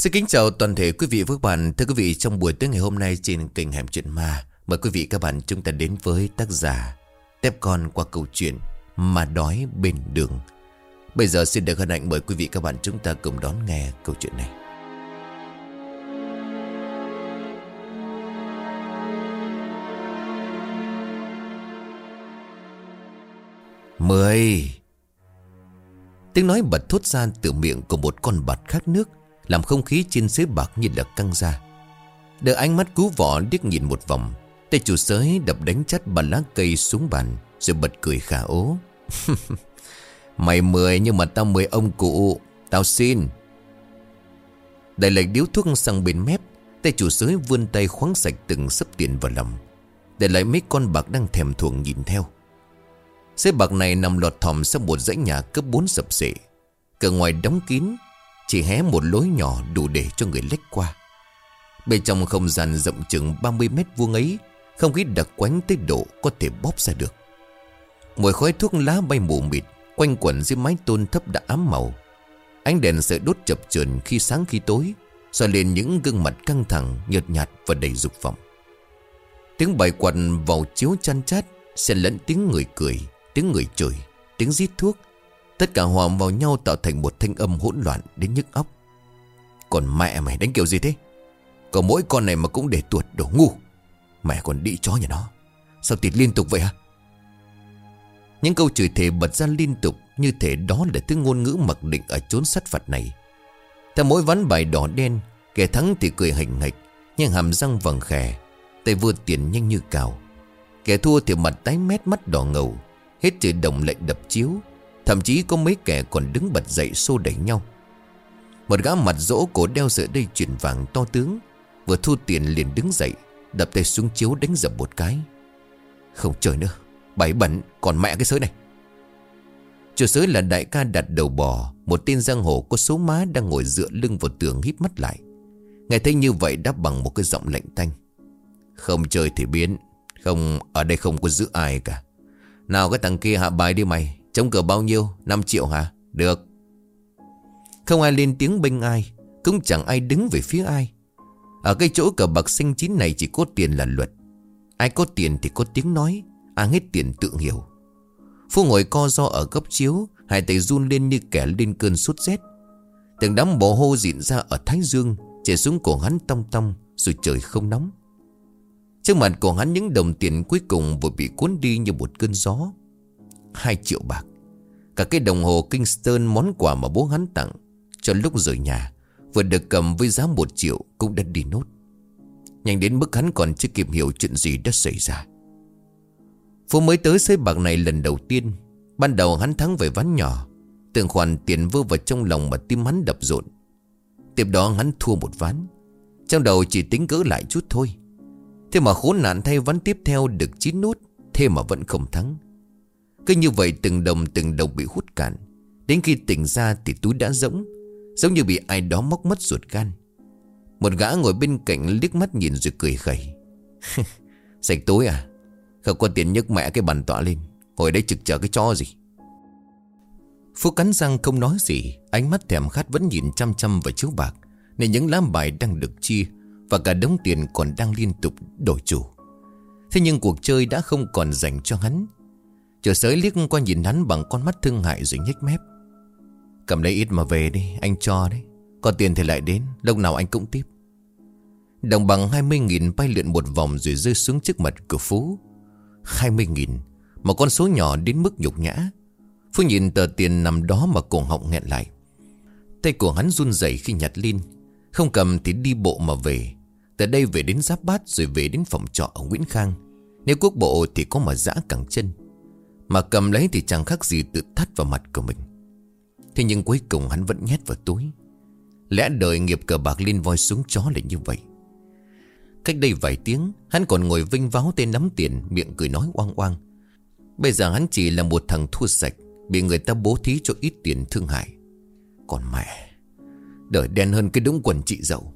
Xin kính chào toàn thể quý vị và các bạn. Thưa quý vị, trong buổi tối ngày hôm nay trên kênh Hẻm Chuyện Ma, mời quý vị các bạn chúng ta đến với tác giả Tép Con qua câu chuyện Mà Đói Bên Đường. Bây giờ xin được hân hạnh mời quý vị các bạn chúng ta cùng đón nghe câu chuyện này. Mười. Tiếng nói bật thốt ra từ miệng của một con bạt khát nước, làm không khí trên xới bạc như là căng ra. Đợi ánh mắt cứu võ liếc nhìn một vòng, tay chủ sới đập đánh chát ba lá cây xuống bàn, rồi bật cười khả ố. Mày 10 nhưng mà tao 10 ông cụ. Tao xin. Đẩy lệch điếu thuốc sang bên mép, tay chủ sới vươn tay khoáng sạch từng xấp tiền vào lòng, để lại mấy con bạc đang thèm thuồng nhìn theo. Xới bạc này nằm lọt thỏm sau một dãy nhà cấp 4 sập xệ. Cửa ngoài đóng kín, chỉ hé một lối nhỏ đủ để cho người lách qua. Bên trong không gian rộng chừng 30 mét vuông ấy, không khí đặc quánh tới độ có thể bóp ra được. Mùi khói thuốc lá bay mù mịt quanh quẩn dưới mái tôn thấp đã ám màu. Ánh đèn sợi đốt chập chờn khi sáng khi tối, soi lên những gương mặt căng thẳng, nhợt nhạt và đầy dục vọng. Tiếng bài quạt vào chiếu chăn chát xen lẫn tiếng người cười, tiếng người chửi, tiếng rít thuốc. Tất cả hòa vào nhau tạo thành một thanh âm hỗn loạn đến nhức óc. Còn mẹ mày đánh kiểu gì thế? Có mỗi con này mà cũng để tuột, đồ ngu. Mẹ còn đĩ chó nhà nó. Sao tịt liên tục vậy hả? Những câu chửi thề bật ra liên tục, như thể đó là thứ ngôn ngữ mặc định ở chốn sát phạt này. Theo mỗi ván bài đỏ đen, kẻ thắng thì cười hành hạch, nhưng hàm răng vàng khè, tay vơ tiền nhanh như cào. Kẻ thua thì mặt tái mét, mắt đỏ ngầu, hết trời đồng lại đập chiếu. Thậm chí có mấy kẻ còn đứng bật dậy xô đẩy nhau. Một gã mặt dỗ cổ đeo sợi dây chuyền vàng to tướng, vừa thu tiền liền đứng dậy, đập tay xuống chiếu đánh dập một cái. Không chơi nữa, bày bẩn, còn mẹ cái sới này. Chủ sới là đại ca đặt đầu bò, một tên giang hồ có số má đang ngồi dựa lưng vào tường híp mắt lại. Nghe thấy như vậy đáp bằng một cái giọng lạnh tanh. Không chơi thì biến, không, ở đây không có giữ ai cả. Nào cái thằng kia hạ bài đi mày. Chống cờ bao nhiêu? 5 triệu hả? Được. Không ai lên tiếng bênh ai, cũng chẳng ai đứng về phía ai. Ở cái chỗ cờ bạc xanh chín này chỉ có tiền là luật. Ai có tiền thì có tiếng nói, ai hết tiền tự hiểu. Phu ngồi co ro ở góc chiếu, hai tay run lên như kẻ lên cơn sốt rét. Từng đám mồ hôi dịn ra ở thái dương chảy xuống cổ hắn tong tong, rồi trời không nóng. Trước mặt của hắn những đồng tiền cuối cùng vừa bị cuốn đi như một cơn gió. 2 triệu bạc. Cả cái đồng hồ Kingston, món quà mà bố hắn tặng cho lúc rời nhà, vừa được cầm với giá 1 triệu cũng đã đi nốt. Nhanh đến mức hắn còn chưa kịp hiểu chuyện gì đã xảy ra. Phú mới tới sới bạc này lần đầu tiên. Ban đầu hắn thắng về ván nhỏ, từng khoản tiền vơ vào trong lòng mà tim hắn đập rộn. Tiếp đó hắn thua một ván, trong đầu chỉ tính gỡ lại chút thôi. Thế mà khốn nạn thay, ván tiếp theo được 9 nốt, thế mà vẫn không thắng. Cứ như vậy từng đồng bị hút cạn. Đến khi tỉnh ra thì túi đã rỗng, giống như bị ai đó móc mất ruột gan. Một gã ngồi bên cạnh liếc mắt nhìn rồi cười khẩy. Sạch tối à? Không có tiền nhấc mẹ cái bàn tọa lên, hồi đấy trực chờ cái chó gì. Phú cắn răng không nói gì. Ánh mắt thèm khát vẫn nhìn chăm chăm vào chiếu bạc, nên những lá bài đang được chia và cả đống tiền còn đang liên tục đổi chủ. Thế nhưng cuộc chơi đã không còn dành cho hắn. Chủ sới liếc qua nhìn hắn bằng con mắt thương hại rồi nhếch mép. Cầm lấy ít mà về đi, anh cho đấy. Có tiền thì lại đến, lúc nào anh cũng tiếp. Đồng bằng 20.000 bay lượn một vòng rồi rơi xuống trước mặt của Phú. 20.000, một con số nhỏ đến mức nhục nhã. Phú nhìn tờ tiền nằm đó mà cổ họng nghẹn lại. Tay của hắn run rẩy khi nhặt lên. Không cầm thì đi bộ mà về. Từ đây về đến Giáp Bát, rồi về đến phòng trọ ở Nguyễn Khang. Nếu quốc bộ thì có mà giã cẳng chân. Mà cầm lấy thì chẳng khác gì tự thắt vào mặt của mình. Thế nhưng cuối cùng hắn vẫn nhét vào túi. Lẽ đời nghiệp cờ bạc lên voi xuống chó là như vậy. Cách đây vài tiếng hắn còn ngồi vinh váo tên nắm tiền, miệng cười nói oang oang. Bây giờ hắn chỉ là một thằng thua sạch, bị người ta bố thí cho ít tiền thương hại. Còn mẹ, đời đen hơn cái đống quần chị dậu.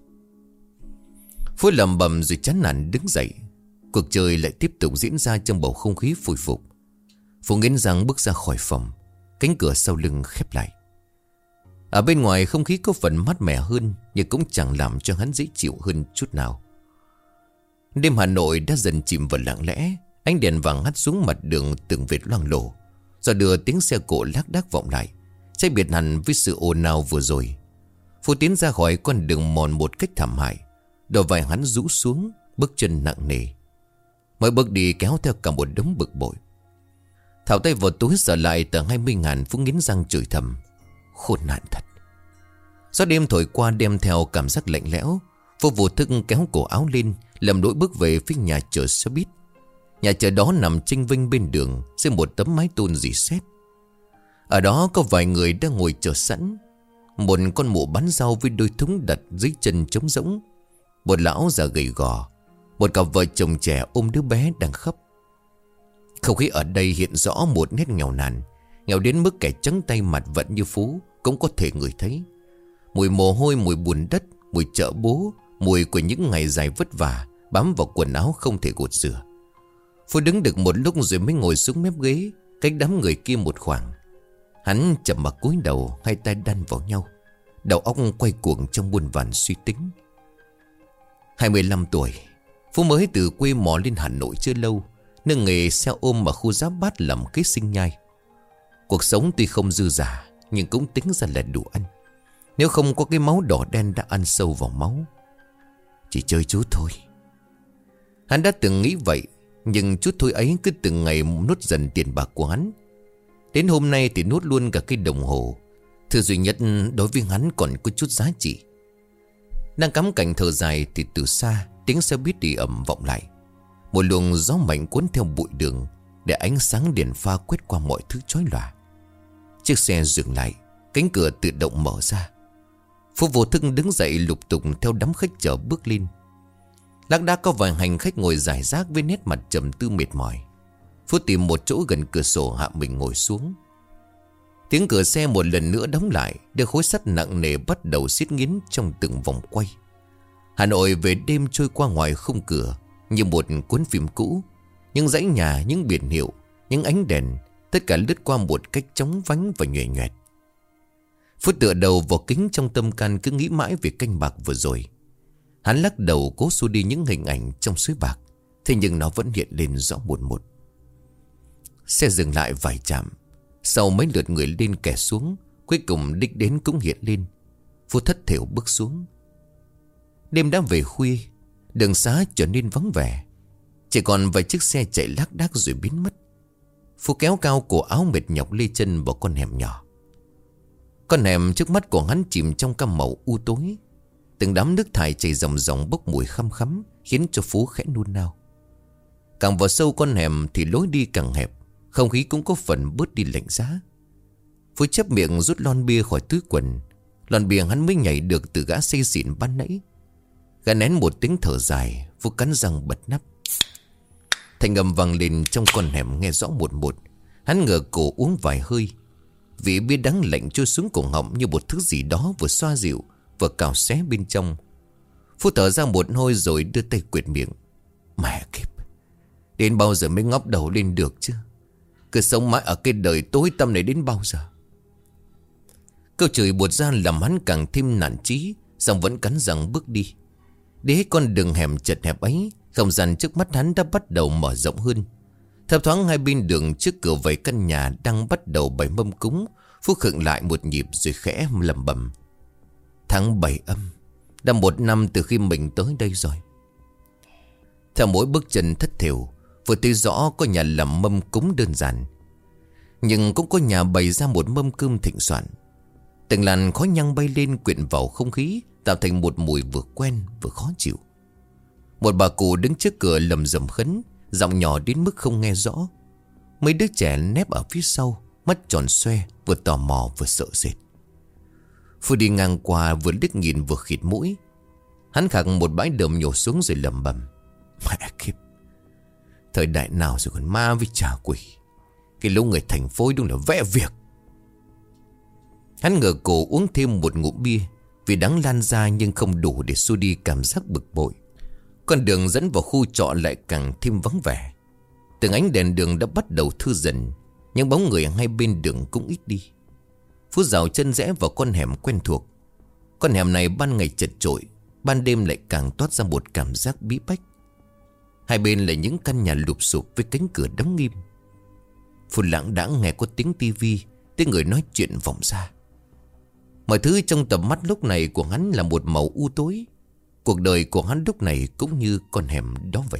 Phú lầm bầm rồi chán nản đứng dậy. Cuộc chơi lại tiếp tục diễn ra trong bầu không khí phùi phục. Phú nghiến răng bước ra khỏi phòng. Cánh cửa sau lưng khép lại. Ở bên ngoài không khí có phần mát mẻ hơn, nhưng cũng chẳng làm cho hắn dễ chịu hơn chút nào. Đêm Hà Nội đã dần chìm vào lặng lẽ. Ánh đèn vàng hắt xuống mặt đường từng vệt loang lổ. Rồi đưa tiếng xe cộ lác đác vọng lại, sẽ biệt hẳn với sự ồn ào vừa rồi. Phú tiến ra khỏi con đường mòn một cách thảm hại. Đôi vai hắn rũ xuống, bước chân nặng nề. Mỗi bước đi kéo theo cả một đống bực bội. Thảo tay vào túi sợ lại tờ 20.000. Phú nghiến răng chửi thầm. Khốn nạn thật. Gió đêm thổi qua đem theo cảm giác lạnh lẽo. Phú vô thức kéo cổ áo lên, lầm lũi bước về phía nhà chợ xe buýt. Nhà chợ đó nằm chênh vênh bên đường, dưới một tấm mái tôn rỉ sét. Ở đó có vài người đang ngồi chờ sẵn. Một con mụ bán rau với đôi thúng đặt dưới chân trống rỗng. Một lão già gầy gò. Một cặp vợ chồng trẻ ôm đứa bé đang khóc. Không khí ở đây hiện rõ một nét nghèo nàn. Nghèo đến mức kẻ trắng tay mặt vẫn như Phú cũng có thể ngửi thấy. Mùi mồ hôi, mùi bùn đất, mùi chợ bố, mùi của những ngày dài vất vả bám vào quần áo không thể gột rửa. Phú đứng được một lúc rồi mới ngồi xuống mép ghế, cách đám người kia một khoảng. Hắn chậm mặc cúi đầu, hai tay đan vào nhau, đầu óc quay cuồng trong muôn vàn suy tính. 25 tuổi, Phú mới từ quê mò lên Hà Nội chưa lâu, nương nghề xe ôm ở khu Giáp Bát làm kế sinh nhai. Cuộc sống tuy không dư dả, nhưng cũng tính ra là đủ ăn. Nếu không có cái máu đỏ đen đã ăn sâu vào máu. Chỉ chơi chút thôi. Hắn đã từng nghĩ vậy, nhưng chút thôi ấy cứ từng ngày nuốt dần tiền bạc của hắn. Đến hôm nay thì nuốt luôn cả cái đồng hồ, thứ duy nhất đối với hắn còn có chút giá trị. Đang cắm cành thở dài thì từ xa tiếng xe buýt đi ầm vọng lại. Một luồng gió mạnh cuốn theo bụi đường, để ánh sáng đèn pha quét qua mọi thứ chói lòa. Chiếc xe dừng lại, cánh cửa tự động mở ra. Phú vô thức đứng dậy lục tục theo đám khách chở bước lên. Lác đác có vài hành khách ngồi rải rác với nét mặt trầm tư mệt mỏi. Phú tìm một chỗ gần cửa sổ hạ mình ngồi xuống. Tiếng cửa xe một lần nữa đóng lại, đưa khối sắt nặng nề bắt đầu xiết nghiến trong từng vòng quay. Hà Nội về đêm trôi qua ngoài khung cửa như một cuốn phim cũ. Những dãy nhà, những biển hiệu, những ánh đèn, tất cả lướt qua một cách chóng vánh và nhoẻn nhoẹt. Phú tựa đầu vào kính, trong tâm can cứ nghĩ mãi về canh bạc vừa rồi. Hắn lắc đầu cố xua đi những hình ảnh trong suối bạc, thế nhưng nó vẫn hiện lên rõ một một. Xe dừng lại vài trạm, sau mấy lượt người lên kẻ xuống, cuối cùng đích đến cũng hiện lên. Phú thất thểu bước xuống. Đêm đã về khuya, đường xá trở nên vắng vẻ, chỉ còn vài chiếc xe chạy lác đác rồi biến mất. Phú kéo cao cổ áo mệt nhọc lê chân vào con hẻm nhỏ. Con hẻm trước mắt của hắn chìm trong cam màu u tối. Từng đám nước thải chảy ròng ròng bốc mùi khăm khắm, khiến cho Phú khẽ nôn nao. Càng vào sâu con hẻm thì lối đi càng hẹp, không khí cũng có phần bớt đi lạnh giá. Phú chép miệng rút lon bia khỏi túi quần. Lon bia hắn mới nhảy được từ gã say xỉn ban nãy. Gã nén một tiếng thở dài, Phú cắn răng bật nắp. Thanh âm vang lên trong con hẻm nghe rõ một một. Hắn ngửa cổ uống vài hơi. Vị bia đắng lạnh trôi xuống cổ họng như một thứ gì đó vừa xoa dịu, vừa cào xé bên trong. Phú thở ra một hơi rồi đưa tay quệt miệng. Mẹ kiếp, đến bao giờ mới ngóc đầu lên được chứ? Cứ sống mãi ở cái đời tối tăm này đến bao giờ? Câu chửi buột ra làm hắn càng thêm nản chí, song vẫn cắn răng bước đi. Đến con đường hẻm chật hẹp ấy, không gian trước mắt hắn đã bắt đầu mở rộng hơn. Thấp thoáng hai bên đường trước cửa vài căn nhà đang bắt đầu bày mâm cúng. Phú khựng lại một nhịp rồi khẽ lẩm bẩm. Tháng 7 âm, đã 1 năm từ khi mình tới đây rồi. Theo mỗi bước chân thất thểu, vừa thấy rõ có nhà làm mâm cúng đơn giản, nhưng cũng có nhà bày ra một mâm cơm thịnh soạn. Từng làn khói nhang bay lên quyện vào không khí, tạo thành một mùi vừa quen vừa khó chịu. Một bà cụ đứng trước cửa lầm rầm khấn, giọng nhỏ đến mức không nghe rõ. Mấy đứa trẻ nép ở phía sau, mắt tròn xoe, vừa tò mò vừa sợ sệt. Phú đi ngang qua vừa liếc nhìn vừa khịt mũi. Hắn khạc một bãi đờm nhổ xuống rồi lẩm bẩm. Mẹ kiếp, thời đại nào rồi còn ma với trà quỷ. Cái lũ người thành phố đúng là vẽ việc. Hắn ngửa cổ uống thêm một ngụm bia, vì đắng lan ra nhưng không đủ để xua đi cảm giác bực bội. Con đường dẫn vào khu trọ lại càng thêm vắng vẻ. Từng ánh đèn đường đã bắt đầu thư dần, những bóng người hai bên đường cũng ít đi. Phú dạo chân rẽ vào con hẻm quen thuộc. Con hẻm này ban ngày chật chội, ban đêm lại càng toát ra một cảm giác bí bách. Hai bên là những căn nhà lụp xụp với cánh cửa đóng nghiêm. Phú lặng đãng nghe có tiếng tivi, tiếng người nói chuyện vọng ra. Mọi thứ trong tầm mắt lúc này của hắn là một màu u tối. Cuộc đời của hắn lúc này cũng như con hẻm đó vậy.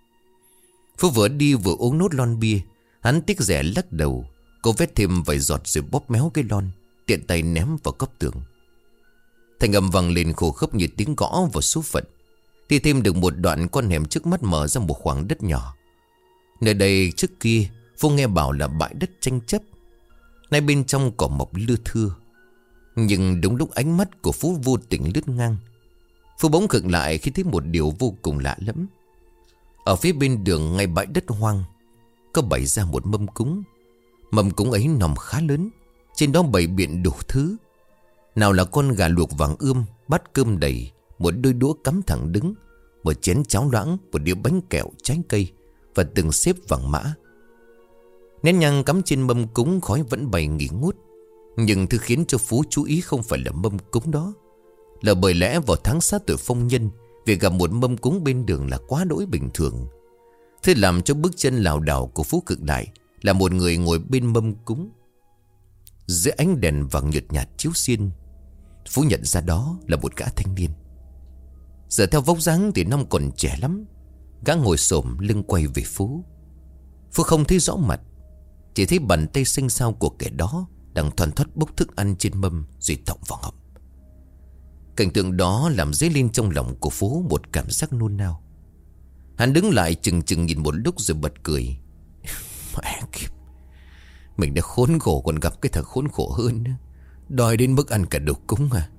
Phú vừa đi vừa uống nốt lon bia. Hắn tiếc rẻ lắc đầu, cô vét thêm vài giọt rồi bóp méo cái lon, tiện tay ném vào góc tường. Thành âm vang lên khô khốc như tiếng gõ vào số phận. Đi thêm được một đoạn, con hẻm trước mắt mở ra một khoảng đất nhỏ. Nơi đây trước kia Phú nghe bảo là bãi đất tranh chấp. Nay bên trong cỏ mọc lưa thưa. Nhưng đúng lúc ánh mắt của Phú vô tình lướt ngang, Phú bỗng khựng lại khi thấy một điều vô cùng lạ lẫm. Ở phía bên đường ngay bãi đất hoang có bày ra một mâm cúng. Mâm cúng ấy nằm khá lớn, trên đó bày biện đủ thứ. Nào là con gà luộc vàng ươm, bát cơm đầy, một đôi đũa cắm thẳng đứng, một chén cháo loãng, một đĩa bánh kẹo, trái cây và từng xếp vàng mã. Nén nhang cắm trên mâm cúng, khói vẫn bay nghỉ ngút. Nhưng thứ khiến cho Phú chú ý không phải là mâm cúng đó, là bởi lẽ vào tháng sát tuổi phong nhân, việc gặp một mâm cúng bên đường là quá đỗi bình thường. Thế làm cho bước chân lảo đảo của Phú cực lại là một người ngồi bên mâm cúng. Dưới ánh đèn vàng nhợt nhạt chiếu xiên, Phú nhận ra đó là một gã thanh niên. Giờ theo vóc dáng thì năm còn trẻ lắm. Gã ngồi xổm lưng quay về Phú. Phú không thấy rõ mặt, chỉ thấy bàn tay xinh xao của kẻ đó đang thoăn thoắt bốc thức ăn trên mâm rồi thọng vào họng. Cảnh tượng đó làm dấy lên trong lòng của Phú một cảm giác nôn nao. Hắn đứng lại chừng chừng nhìn một lúc rồi bật cười. Mẹ kiếp, mình đã khốn khổ còn gặp cái thằng khốn khổ hơn nữa. Đòi đến mức ăn cả đồ cúng à?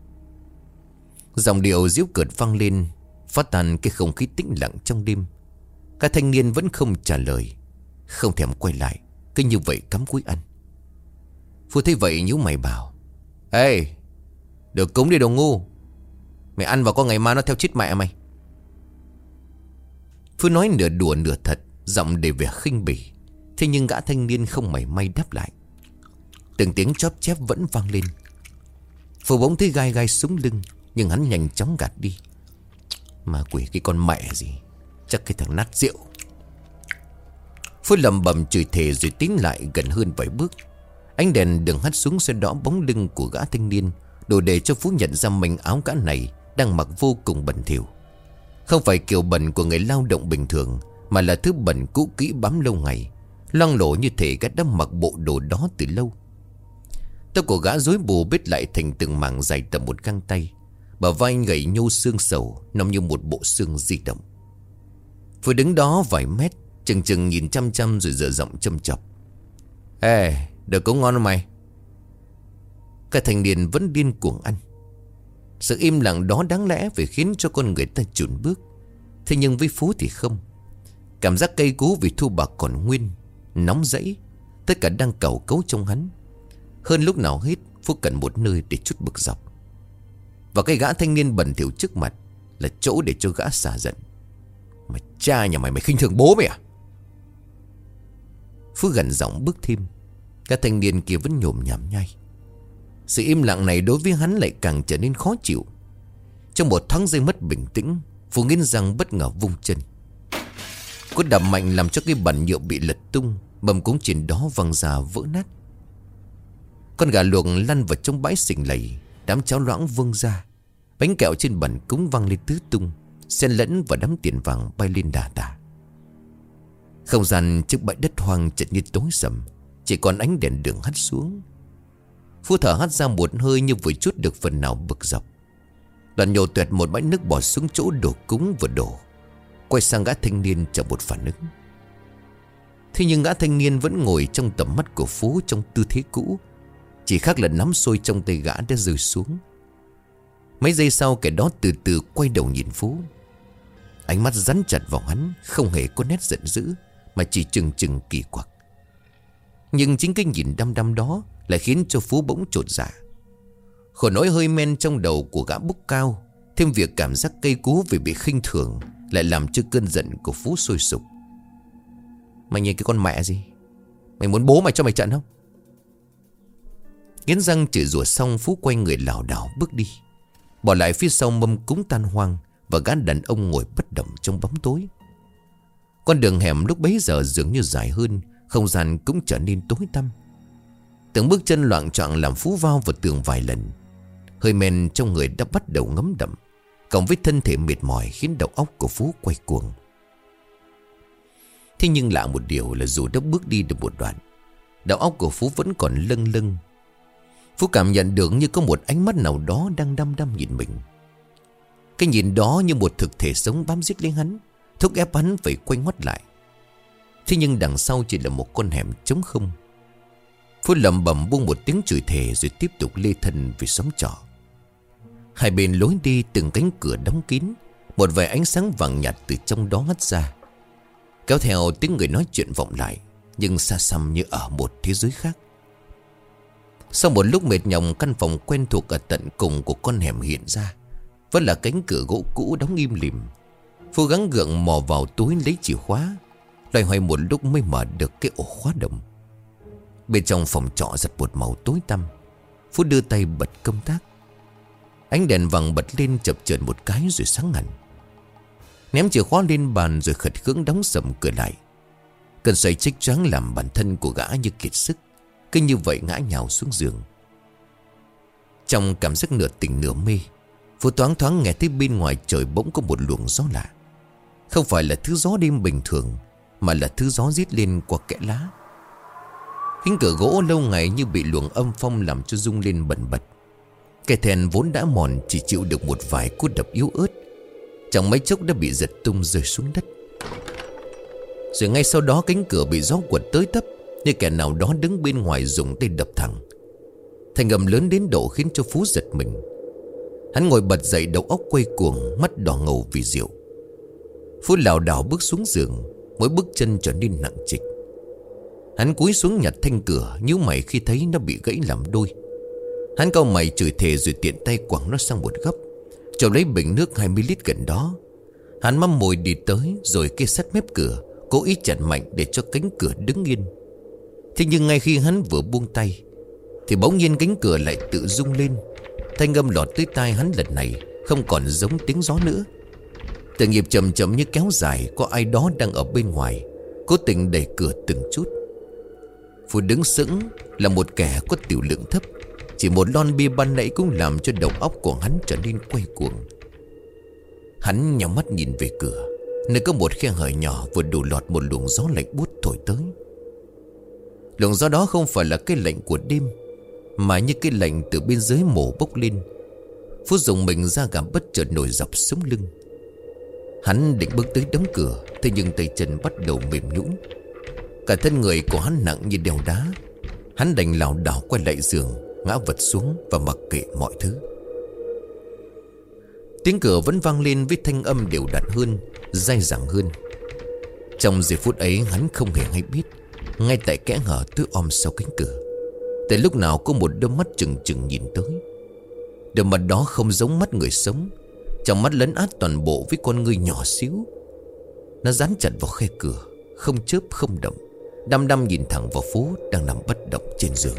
Dòng điệu giễu cợt vang lên, phá tan cái không khí tĩnh lặng trong đêm. Các thanh niên vẫn không trả lời, không thèm quay lại, cứ như vậy cắm cúi ăn. Phú thấy vậy nhíu mày bảo: Ê, được cúng đi đồ ngu. Mày ăn vào có ngày mai nó theo chết mẹ mày. Phú nói nửa đùa nửa thật, giọng đầy vẻ khinh bỉ. Thế nhưng gã thanh niên không mảy may đáp lại. Từng tiếng chóp chép vẫn vang lên. Phú bỗng thấy gai gai súng lưng, nhưng hắn nhanh chóng gạt đi. Mà quỷ cái con mẹ gì, chắc cái thằng nát rượu. Phú lầm bầm chửi thề rồi tiến lại gần hơn vài bước. Ánh đèn đường hắt xuống xe đỏ bóng lưng của gã thanh niên, đủ để cho Phú nhận ra mình áo gã này đang mặc vô cùng bẩn thỉu. Không phải kiểu bẩn của người lao động bình thường, mà là thứ bẩn cũ kỹ bám lâu ngày, loang lổ như thể gã đã mặc bộ đồ đó từ lâu. Tóc của gã rối bù bết lại thành từng mảng dài tầm một găng tay. Bả vai gầy nhô xương sầu, nằm như một bộ xương di động. Vừa đứng đó vài mét, chừng chừng nhìn chăm chăm rồi dở giọng châm chọc: Ê, được cúng ngon không mày? Các thanh niên vẫn điên cuồng ăn. Sự im lặng đó đáng lẽ phải khiến cho con người ta chùn bước. Thế nhưng với Phú thì không. Cảm giác cay cú vì thu bạc còn nguyên, nóng rẫy, tất cả đang cào cấu trong hắn. Hơn lúc nào hết, Phú cần một nơi để chút bực dọc. Và cái gã thanh niên bẩn thỉu trước mặt là chỗ để cho gã xả giận. Mà cha nhà mày khinh thường bố mày à? Phú gần giọng bước thêm. Các thanh niên kia vẫn nhổm nhảm nhai. Sự im lặng này đối với hắn lại càng trở nên khó chịu. Trong một thoáng giây mất bình tĩnh, Phú nghiến răng bất ngờ vung chân. Cú đạp mạnh làm cho cái bàn nhựa bị lật tung, mâm cúng trên đó văng ra vỡ nát. Con gà luộc lăn vào trong bãi xình lầy, đám cháo loãng văng ra, bánh kẹo trên bàn cúng văng lên tứ tung, xen lẫn và đám tiền vàng bay lên đà tả. Không gian trước bãi đất hoang chợt như tối sầm, chỉ còn ánh đèn đường hắt xuống. Phú thở hắt ra một hơi như vừa chút được phần nào bực dọc. Đoàn nhổ tuẹt một bãi nước bỏ xuống chỗ đổ cúng vừa đổ, quay sang gã thanh niên chờ một phản ứng. Thế nhưng gã thanh niên vẫn ngồi trong tầm mắt của Phú trong tư thế cũ, chỉ khác là nắm xôi trong tay gã đã rơi xuống. Mấy giây sau kẻ đó từ từ quay đầu nhìn Phú. Ánh mắt rắn chặt vào hắn, không hề có nét giận dữ, mà chỉ chừng chừng kỳ quặc. Nhưng chính cái nhìn đăm đăm đó lại khiến cho Phú bỗng chột dạ. Khổ nỗi hơi men trong đầu của gã bốc cao, thêm việc cảm giác cay cú vì bị khinh thường lại làm cho cơn giận của Phú sôi sục. Mày nhìn cái con mẹ gì? Mày muốn bố mày cho mày trận không? Nghiến răng chửi rủa xong, Phú quay người lảo đảo bước đi, bỏ lại phía sau mâm cúng tan hoang và gã đàn ông ngồi bất động trong bóng tối. Con đường hẻm lúc bấy giờ dường như dài hơn, không gian cũng trở nên tối tăm. Từng bước chân loạng choạng làm Phú vào tường vài lần. Hơi men trong người đã bắt đầu ngấm đậm, cộng với thân thể mệt mỏi khiến đầu óc của Phú quay cuồng. Thế nhưng lạ một điều là dù đã bước đi được một đoạn, đầu óc của Phú vẫn còn lâng lâng. Phú cảm nhận được như có một ánh mắt nào đó đang đăm đăm nhìn mình. Cái nhìn đó như một thực thể sống bám giết lấy hắn, thúc ép hắn phải quay ngoắt lại. Thế nhưng đằng sau chỉ là một con hẻm trống không. Phú lẩm bẩm buông một tiếng chửi thề rồi tiếp tục lê thân về xóm trọ. Hai bên lối đi từng cánh cửa đóng kín, một vài ánh sáng vàng nhạt từ trong đó hắt ra, kéo theo tiếng người nói chuyện vọng lại, nhưng xa xăm như ở một thế giới khác. Sau một lúc mệt nhọc, căn phòng quen thuộc ở tận cùng của con hẻm hiện ra, vẫn là cánh cửa gỗ cũ đóng im lìm. Phú gắng gượng mò vào túi lấy chìa khóa, loay hoay một lúc mới mở được cái ổ khóa động. Bên trong phòng trọ giật một màu tối tăm. Phú đưa tay bật công tắc. Ánh đèn vàng bật lên chập chờn một cái rồi sáng hẳn. Ném chìa khóa lên bàn rồi khật khưỡng đóng sầm cửa lại. Cơn say chích choáng làm bản thân của gã như kiệt sức, cứ như vậy ngã nhào xuống giường. Trong cảm giác nửa tỉnh nửa mê, Phú thoáng thoáng nghe thấy bên ngoài trời bỗng có một luồng gió lạ. Không phải là thứ gió đêm bình thường, mà là thứ gió rít lên qua kẽ lá. Cánh cửa gỗ lâu ngày như bị luồng âm phong làm cho rung lên bần bật. Cái then vốn đã mòn chỉ chịu được một vài cú đập yếu ớt, chẳng mấy chốc đã bị giật tung rơi xuống đất. Rồi ngay sau đó cánh cửa bị gió quật tới tấp, như kẻ nào đó đứng bên ngoài dùng tay đập thẳng. Thành âm lớn đến độ khiến cho Phú giật mình. Hắn ngồi bật dậy, đầu óc quay cuồng, mắt đỏ ngầu vì rượu. Phú lảo đảo bước xuống giường, mỗi bước chân trở nên nặng trịch. Hắn cúi xuống nhặt thanh cửa, nhíu mày khi thấy nó bị gãy làm đôi. Hắn cau mày chửi thề rồi tiện tay quẳng nó sang một góc, chộp lấy bình nước 20 lít gần đó. Hắn măm mồi đi tới rồi kê sát mép cửa, cố ý chặn mạnh để cho cánh cửa đứng yên. Thế nhưng ngay khi hắn vừa buông tay thì bỗng nhiên cánh cửa lại tự rung lên. Thanh âm lọt tới tai hắn lần này không còn giống tiếng gió nữa. Từng nhịp chậm chậm như kéo dài, có ai đó đang ở bên ngoài cố tình đẩy cửa từng chút. Phú đứng sững là một kẻ có tiểu lượng thấp. Chỉ một lon bia ban nãy cũng làm cho đầu óc của hắn trở nên quay cuồng. Hắn nhắm mắt nhìn về cửa, nơi có một khe hở nhỏ vừa đủ lọt một luồng gió lạnh buốt thổi tới. Luồng gió đó không phải là cái lạnh của đêm, mà như cái lạnh từ bên dưới mổ bốc lên. Phú dùng mình ra gà bất chợt nổi dọc sống lưng. Hắn định bước tới đóng cửa, thế nhưng tay chân bắt đầu mềm nhũn. Cả thân người của hắn nặng như đèo đá. Hắn đành lảo đảo quay lại giường, ngã vật xuống và mặc kệ mọi thứ. Tiếng cửa vẫn vang lên với thanh âm đều đặn hơn, dai dẳng hơn. Trong giây phút ấy hắn không hề hay biết, ngay tại kẽ hở tối om sau cánh cửa, tại lúc nào có một đôi mắt trừng trừng nhìn tới. Đôi mắt đó không giống mắt người sống, trong mắt lấn át toàn bộ với con ngươi nhỏ xíu. Nó dán chặt vào khe cửa, không chớp không động, đăm đăm nhìn thẳng vào Phú đang nằm bất động trên giường.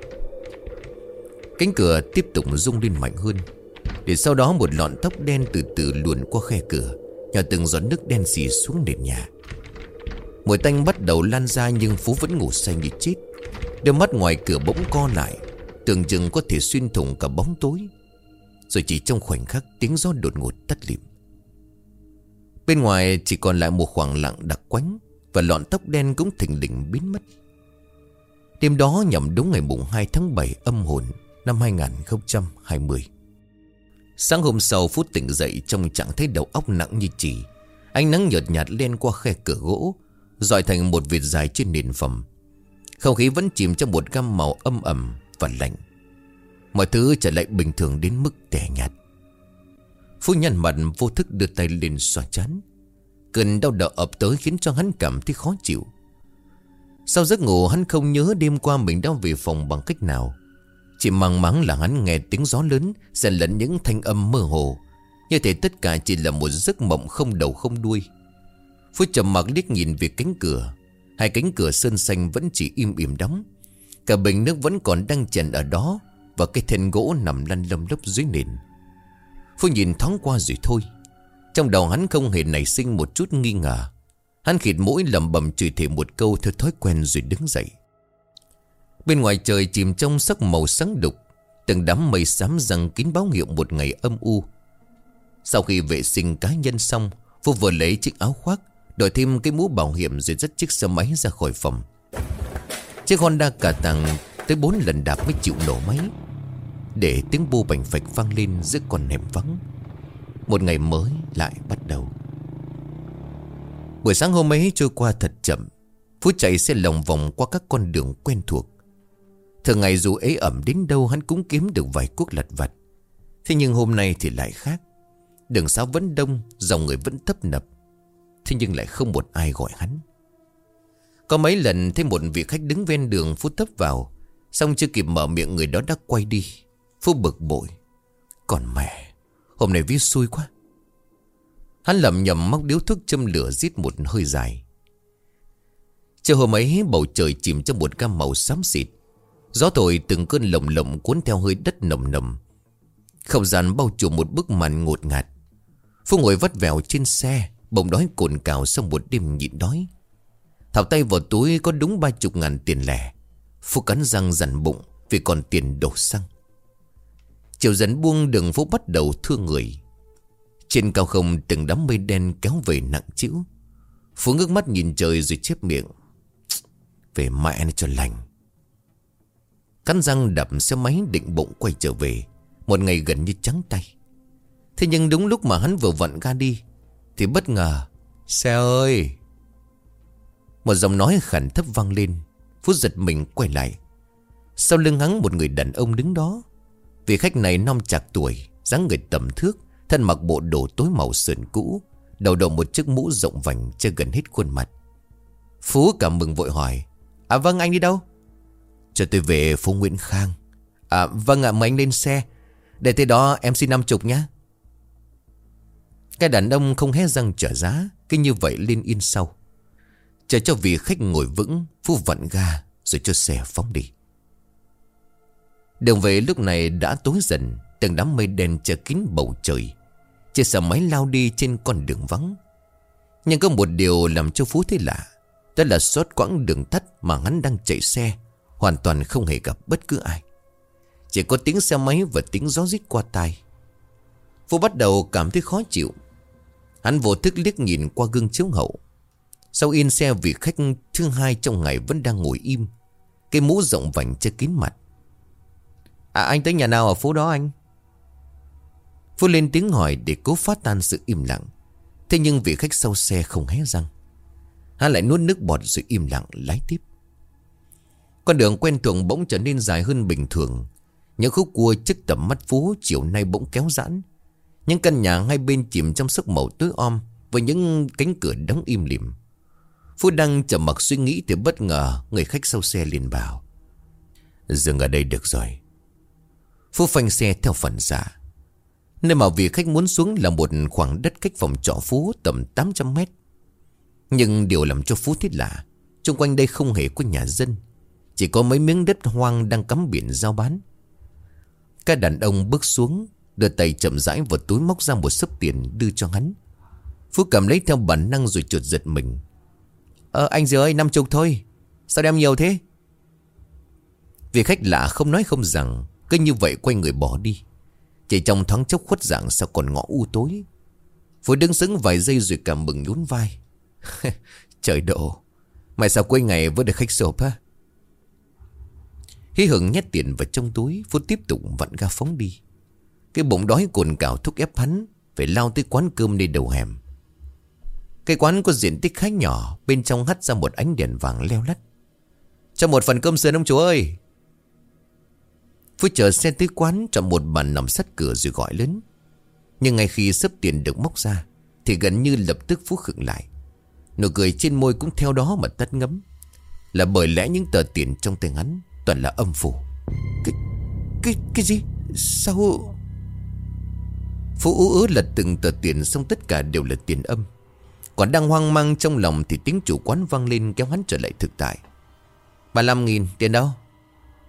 Cánh cửa tiếp tục rung lên mạnh hơn, để sau đó một lọn tóc đen từ từ luồn qua khe cửa, nhỏ từng giọt nước đen xì xuống nền nhà. Mùi tanh bắt đầu lan ra, nhưng Phú vẫn ngủ say như chết. Đôi mắt ngoài cửa bỗng co lại, tưởng chừng có thể xuyên thủng cả bóng tối. Rồi chỉ trong khoảnh khắc tiếng gió đột ngột tắt lịm. Bên ngoài chỉ còn lại một khoảng lặng đặc quánh, và lọn tóc đen cũng thình lình biến mất. Đêm đó nhằm đúng ngày mùng 2 tháng 7 âm hồn năm 2020. Sáng hôm sau Phú tỉnh dậy trong trạng thái đầu óc nặng như chì. Ánh nắng nhợt nhạt lên qua khe cửa gỗ, rọi thành một vệt dài trên nền phòng. Không khí vẫn chìm trong một gam màu âm ẩm và lạnh. Mọi thứ trở lại bình thường đến mức tẻ nhạt. Phú nhăn mặt vô thức đưa tay lên xoa trán. Cơn đau đầu ập tới khiến cho hắn cảm thấy khó chịu. Sau giấc ngủ hắn không nhớ đêm qua mình đã về phòng bằng cách nào. Chỉ mang máng là hắn nghe tiếng gió lớn xen lẫn những thanh âm mơ hồ, như thể tất cả chỉ là một giấc mộng không đầu không đuôi. Phú trầm mặc liếc nhìn về cánh cửa. Hai cánh cửa sơn xanh vẫn chỉ im ỉm đóng. Cả bình nước vẫn còn đang chèn ở đó, và cái thân gỗ nằm lăn lông lốc dưới nền. Phú nhìn thoáng qua rồi thôi. Trong đầu hắn không hề nảy sinh một chút nghi ngờ. Hắn khịt mũi lẩm bẩm chửi thề một câu theo thói quen rồi đứng dậy. Bên ngoài trời chìm trong sắc màu sáng đục. Từng đám mây xám răng kín báo hiệu một ngày âm u. Sau khi vệ sinh cá nhân xong, Phú vừa lấy chiếc áo khoác, đổi thêm cái mũ bảo hiểm rồi dắt chiếc xe máy ra khỏi phòng. Chiếc Honda cả tàng tới 4 lần đạp mới chịu nổ máy, để tiếng bô bành phạch vang lên giữa con hẻm vắng. Một ngày mới lại bắt đầu. Buổi sáng hôm ấy trôi qua thật chậm. Phú chạy xe lòng vòng qua các con đường quen thuộc. Thường ngày dù ế ẩm đến đâu hắn cũng kiếm được vài cuốc lặt vặt. Thế nhưng hôm nay thì lại khác. Đường xá vẫn đông, dòng người vẫn tấp nập. Thế nhưng lại không một ai gọi hắn. Có mấy lần thấy một vị khách đứng ven đường, Phú tấp vào. Xong chưa kịp mở miệng người đó đã quay đi. Phú bực bội. Còn mẹ, hôm nay viết xui quá. Hắn lẩm nhẩm móc điếu thuốc châm lửa rít một hơi dài. Chiều hôm ấy bầu trời chìm trong một gam màu xám xịt. Gió thổi từng cơn lồng lộng cuốn theo hơi đất nồng nồng. Không gian bao trùm một bức màn ngột ngạt. Phú ngồi vắt vẻo trên xe, bỗng đói cồn cào sau một đêm nhịn đói. Thảo tay vào túi có đúng 30.000 tiền lẻ. Phú cắn răng dằn bụng vì còn tiền đổ xăng. Chiều dần buông đường phố bắt đầu thương người. Trên cao không từng đám mây đen kéo về nặng trĩu. Phú ngước mắt nhìn trời rồi chép miệng. Về mẹ nó cho lành. Cắn răng đập xe máy định bụng quay trở về. Một ngày gần như trắng tay. Thế nhưng đúng lúc mà hắn vừa vặn ga đi thì bất ngờ: xe ơi! Một giọng nói khản thấp vang lên. Phú giật mình quay lại. Sau lưng hắn một người đàn ông đứng đó. Vị khách này non chạc tuổi, dáng người tầm thước, thân mặc bộ đồ tối màu sườn cũ, đầu đội một chiếc mũ rộng vành che gần hết khuôn mặt. Phú cảm mừng vội hỏi: À vâng, anh đi đâu? Cho tôi về phố Nguyễn Khang. À vâng ạ, mời anh lên xe. Để tới đó em xin 50 nhá. Cái đàn ông không hé răng trả giá, cứ như vậy lên yên sau. Chờ cho vị khách ngồi vững, Phú vặn ga rồi cho xe phóng đi. Đường về lúc này đã tối dần. Từng đám mây đen che kín bầu trời. Chiếc xe máy lao đi trên con đường vắng. Nhưng có một điều làm cho Phú thấy lạ. Đó là suốt quãng đường tắt mà hắn đang chạy xe, hoàn toàn không hề gặp bất cứ ai. Chỉ có tiếng xe máy và tiếng gió rít qua tai. Phú bắt đầu cảm thấy khó chịu. Hắn vô thức liếc nhìn qua gương chiếu hậu. Sau yên xe, vị khách thứ hai trong ngày vẫn đang ngồi im, cái mũ rộng vành che kín mặt. À anh tới nhà nào ở phố đó anh? Phú lên tiếng hỏi để cố phá tan sự im lặng. Thế nhưng vị khách sau xe không hé răng. Hắn lại nuốt nước bọt rồi im lặng lái tiếp. Con đường quen thuộc bỗng trở nên dài hơn bình thường. Những khúc cua trước tầm mắt Phú chiều nay bỗng kéo giãn. Những căn nhà hai bên chìm trong sắc màu tối om, với những cánh cửa đóng im lìm. Phú đang trầm mặc suy nghĩ thì bất ngờ người khách sau xe liền bảo: dừng ở đây được rồi. Phú phanh xe theo phản xạ. Nơi mà vị khách muốn xuống là một khoảng đất cách phòng trọ Phú tầm 800 mét. Nhưng điều làm cho Phú thiết lạ, xung quanh đây không hề có nhà dân, chỉ có mấy miếng đất hoang đang cắm biển giao bán. Các đàn ông bước xuống, đưa tay chậm rãi vào túi móc ra một xấp tiền đưa cho hắn. Phú cầm lấy theo bản năng rồi chợt giật mình. Anh giờ ơi, 50 thôi. Sao đem nhiều thế? Vị khách lạ không nói không rằng, cứ như vậy quay người bỏ đi. Chỉ trong thoáng chốc khuất dạng sau còn ngõ u tối. Phú đứng sững vài giây rồi cảm mừng nhún vai. Trời độ, mày sao cuối ngày với được khách sộp ha? Hí hửng nhét tiền vào trong túi, Phú tiếp tục vặn ga phóng đi. Cái bụng đói cồn cào thúc ép hắn phải lao tới quán cơm nơi đầu hẻm. Cái quán có diện tích khá nhỏ, bên trong hắt ra một ánh đèn vàng leo lắt. Cho một phần cơm sườn ông chú ơi. Phú chờ xe tới quán, chọn một bàn nằm sát cửa rồi gọi lớn. Nhưng ngay khi xấp tiền được móc ra thì gần như lập tức Phú khựng lại. Nụ cười trên môi cũng theo đó mà tắt ngấm. Là bởi lẽ những tờ tiền trong tay hắn toàn là âm phủ. Cái gì? Sao? Phú ú ớ lật từng tờ tiền, xong tất cả đều là tiền âm. Còn đang hoang mang trong lòng thì tiếng chủ quán vang lên kéo hắn trở lại thực tại. 35.000 tiền đâu?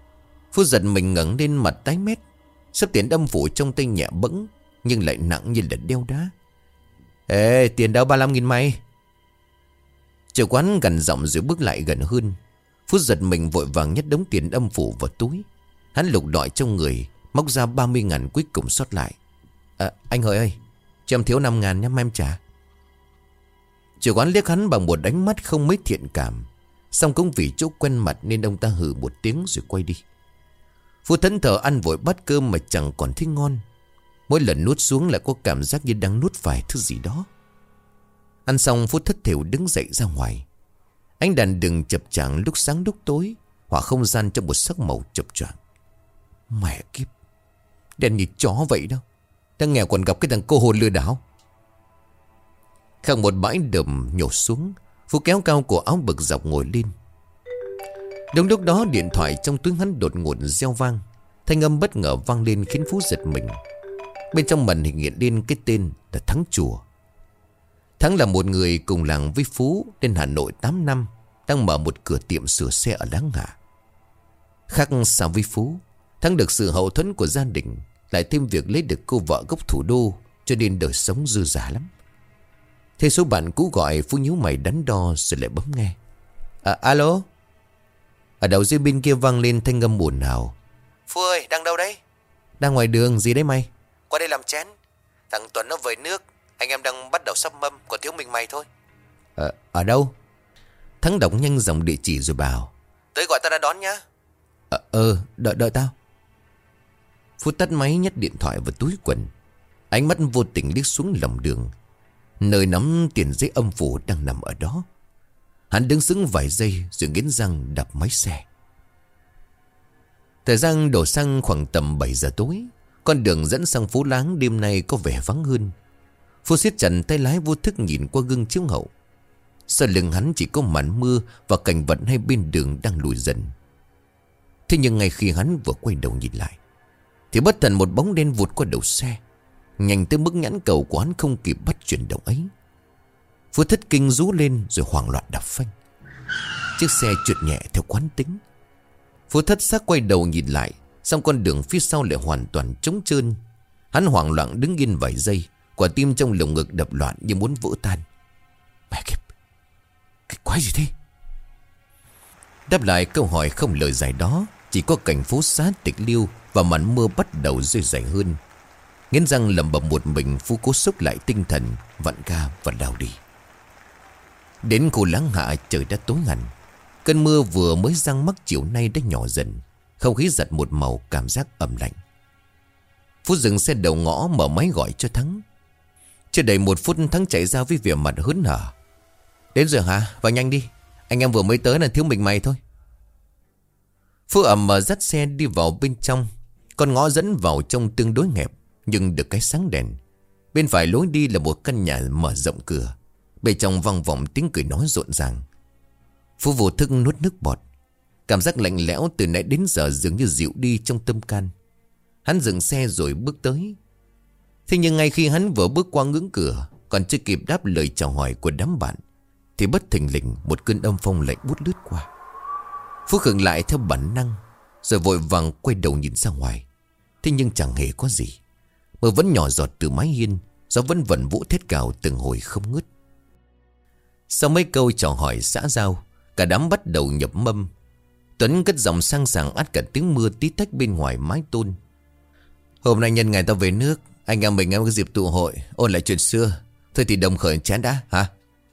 Phú giật mình ngẩng lên, mặt tái mét. Sắp tiền âm phủ trong tay nhẹ bẫng, nhưng lại nặng như là đeo đá. Ê, tiền đâu 35.000 mày? Chủ quán gằn giọng rồi bước lại gần hơn. Phú giật mình vội vàng nhét đống tiền âm phủ vào túi. Hắn lục lọi trong người, móc ra 30.000 cuối cùng sót lại. Anh Hợi ơi, cho em thiếu 5.000 nhé, em trả. Chủ quán liếc hắn bằng một ánh mắt không mấy thiện cảm. Xong cũng vì chỗ quen mặt nên ông ta hừ một tiếng rồi quay đi. Phú thẫn thờ ăn vội bát cơm mà chẳng còn thấy ngon. Mỗi lần nuốt xuống lại có cảm giác như đang nuốt phải thứ gì đó. Ăn xong Phú thất thểu đứng dậy ra ngoài. Ánh đèn đường chập chạng lúc sáng lúc tối, hòa không gian trong một sắc màu chập choạng. Mẹ kiếp, đèn như chó vậy đâu. Đang nghèo còn gặp cái thằng cô hồn lừa đảo. Khang một bãi đầm nhổ xuống. Phú kéo cao cổ áo bực dọc ngồi lên. Đúng lúc đó điện thoại trong túi hắn đột ngột reo vang. Thanh âm bất ngờ vang lên khiến Phú giật mình. Bên trong màn hình hiện lên cái tên là Thắng Chùa. Thắng là một người cùng làng với Phú, đến Hà Nội 8 năm, đang mở một cửa tiệm sửa xe ở Láng Hạ. Khác xa với Phú, Thắng được sự hậu thuẫn của gia đình, lại thêm việc lấy được cô vợ gốc thủ đô, cho nên đời sống dư dả lắm. Thế số bạn cũ gọi, Phú nhíu mày đắn đo rồi lại bấm nghe. Alo. Ở đầu dây bên kia vang lên thanh âm ồn ào. Phú ơi, đang đâu đấy? Đang ngoài đường, gì đấy mày? Qua đây làm chén. Thằng Tuấn nó về nước, anh em đang bắt đầu sắp mâm, còn thiếu mình mày thôi. Ở đâu? Thắng đọc nhanh dòng địa chỉ rồi bảo. Tới gọi tao ra đón nhá. Đợi tao. Phú tắt máy, nhét điện thoại vào túi quần. Ánh mắt vô tình liếc xuống lòng đường, nơi nắm tiền giấy âm phủ đang nằm ở đó. Hắn đứng sững vài giây rồi nghiến răng đập máy xe. Thời gian đổ sang khoảng tầm 7 giờ tối. Con đường dẫn sang phố Láng đêm nay có vẻ vắng hơn. Phú siết chặt tay lái, vô thức nhìn qua gương chiếu hậu. Sau lưng hắn chỉ có màn mưa và cảnh vật hai bên đường đang lùi dần. Thế nhưng ngay khi hắn vừa quay đầu nhìn lại, thì bất thần một bóng đen vụt qua đầu xe, nhanh tới mức nhãn cầu của hắn không kịp bắt chuyển động ấy. Phú thất kinh rú lên rồi hoảng loạn đạp phanh. Chiếc xe trượt nhẹ theo quán tính. Phú thất xác quay đầu nhìn lại, xong con đường phía sau lại hoàn toàn trống trơn. Hắn hoảng loạn đứng yên vài giây, quả tim trong lồng ngực đập loạn như muốn vỡ tan. Mẹ kiếp, cái quái gì thế? Đáp lại câu hỏi không lời giải đó, chỉ có cảnh phố xá tịch liêu và màn mưa bắt đầu rơi dày hơn. Nghiến răng lẩm bẩm một mình, Phú cố xúc lại tinh thần, vặn ga và lao đi. Đến khu Láng Hạ trời đã tối hẳn. Cơn mưa vừa mới giăng mắc chiều nay đã nhỏ dần. Không khí giật một màu cảm giác ẩm lạnh. Phú dừng xe đầu ngõ, mở máy gọi cho Thắng. Chưa đầy 1 phút Thắng chạy ra với vẻ mặt hớn hở. Đến rồi hả? Vào nhanh đi. Anh em vừa mới tới là thiếu mình mày thôi. Phú ầm mà dắt xe đi vào bên trong. Con ngõ dẫn vào trong tương đối hẹp, nhưng được cái sáng đèn. Bên phải lối đi là một căn nhà mở rộng cửa. Bên trong vang vọng tiếng cười nói rộn ràng. Phú vô thức nuốt nước bọt. Cảm giác lạnh lẽo từ nãy đến giờ dường như dịu đi trong tâm can. Hắn dừng xe rồi bước tới. Thế nhưng ngay khi hắn vừa bước qua ngưỡng cửa, còn chưa kịp đáp lời chào hỏi của đám bạn, thì bất thình lình một cơn âm phong lạnh buốt lướt qua. Phú khựng lại theo bản năng, rồi vội vàng quay đầu nhìn ra ngoài. Thế nhưng chẳng hề có gì. Mưa vẫn nhỏ giọt từ mái hiên, gió vẫn vẩn vũ thét cào từng hồi không ngớt. Sau mấy câu chào hỏi xã giao, cả đám bắt đầu nhập mâm. Tuấn cất giọng sang sảng át cả tiếng mưa tí tách bên ngoài mái tôn. Hôm nay nhân ngày tao về nước, anh em mình có cái dịp tụ hội, ôn lại chuyện xưa. Thôi thì đồng khởi chén đã hả?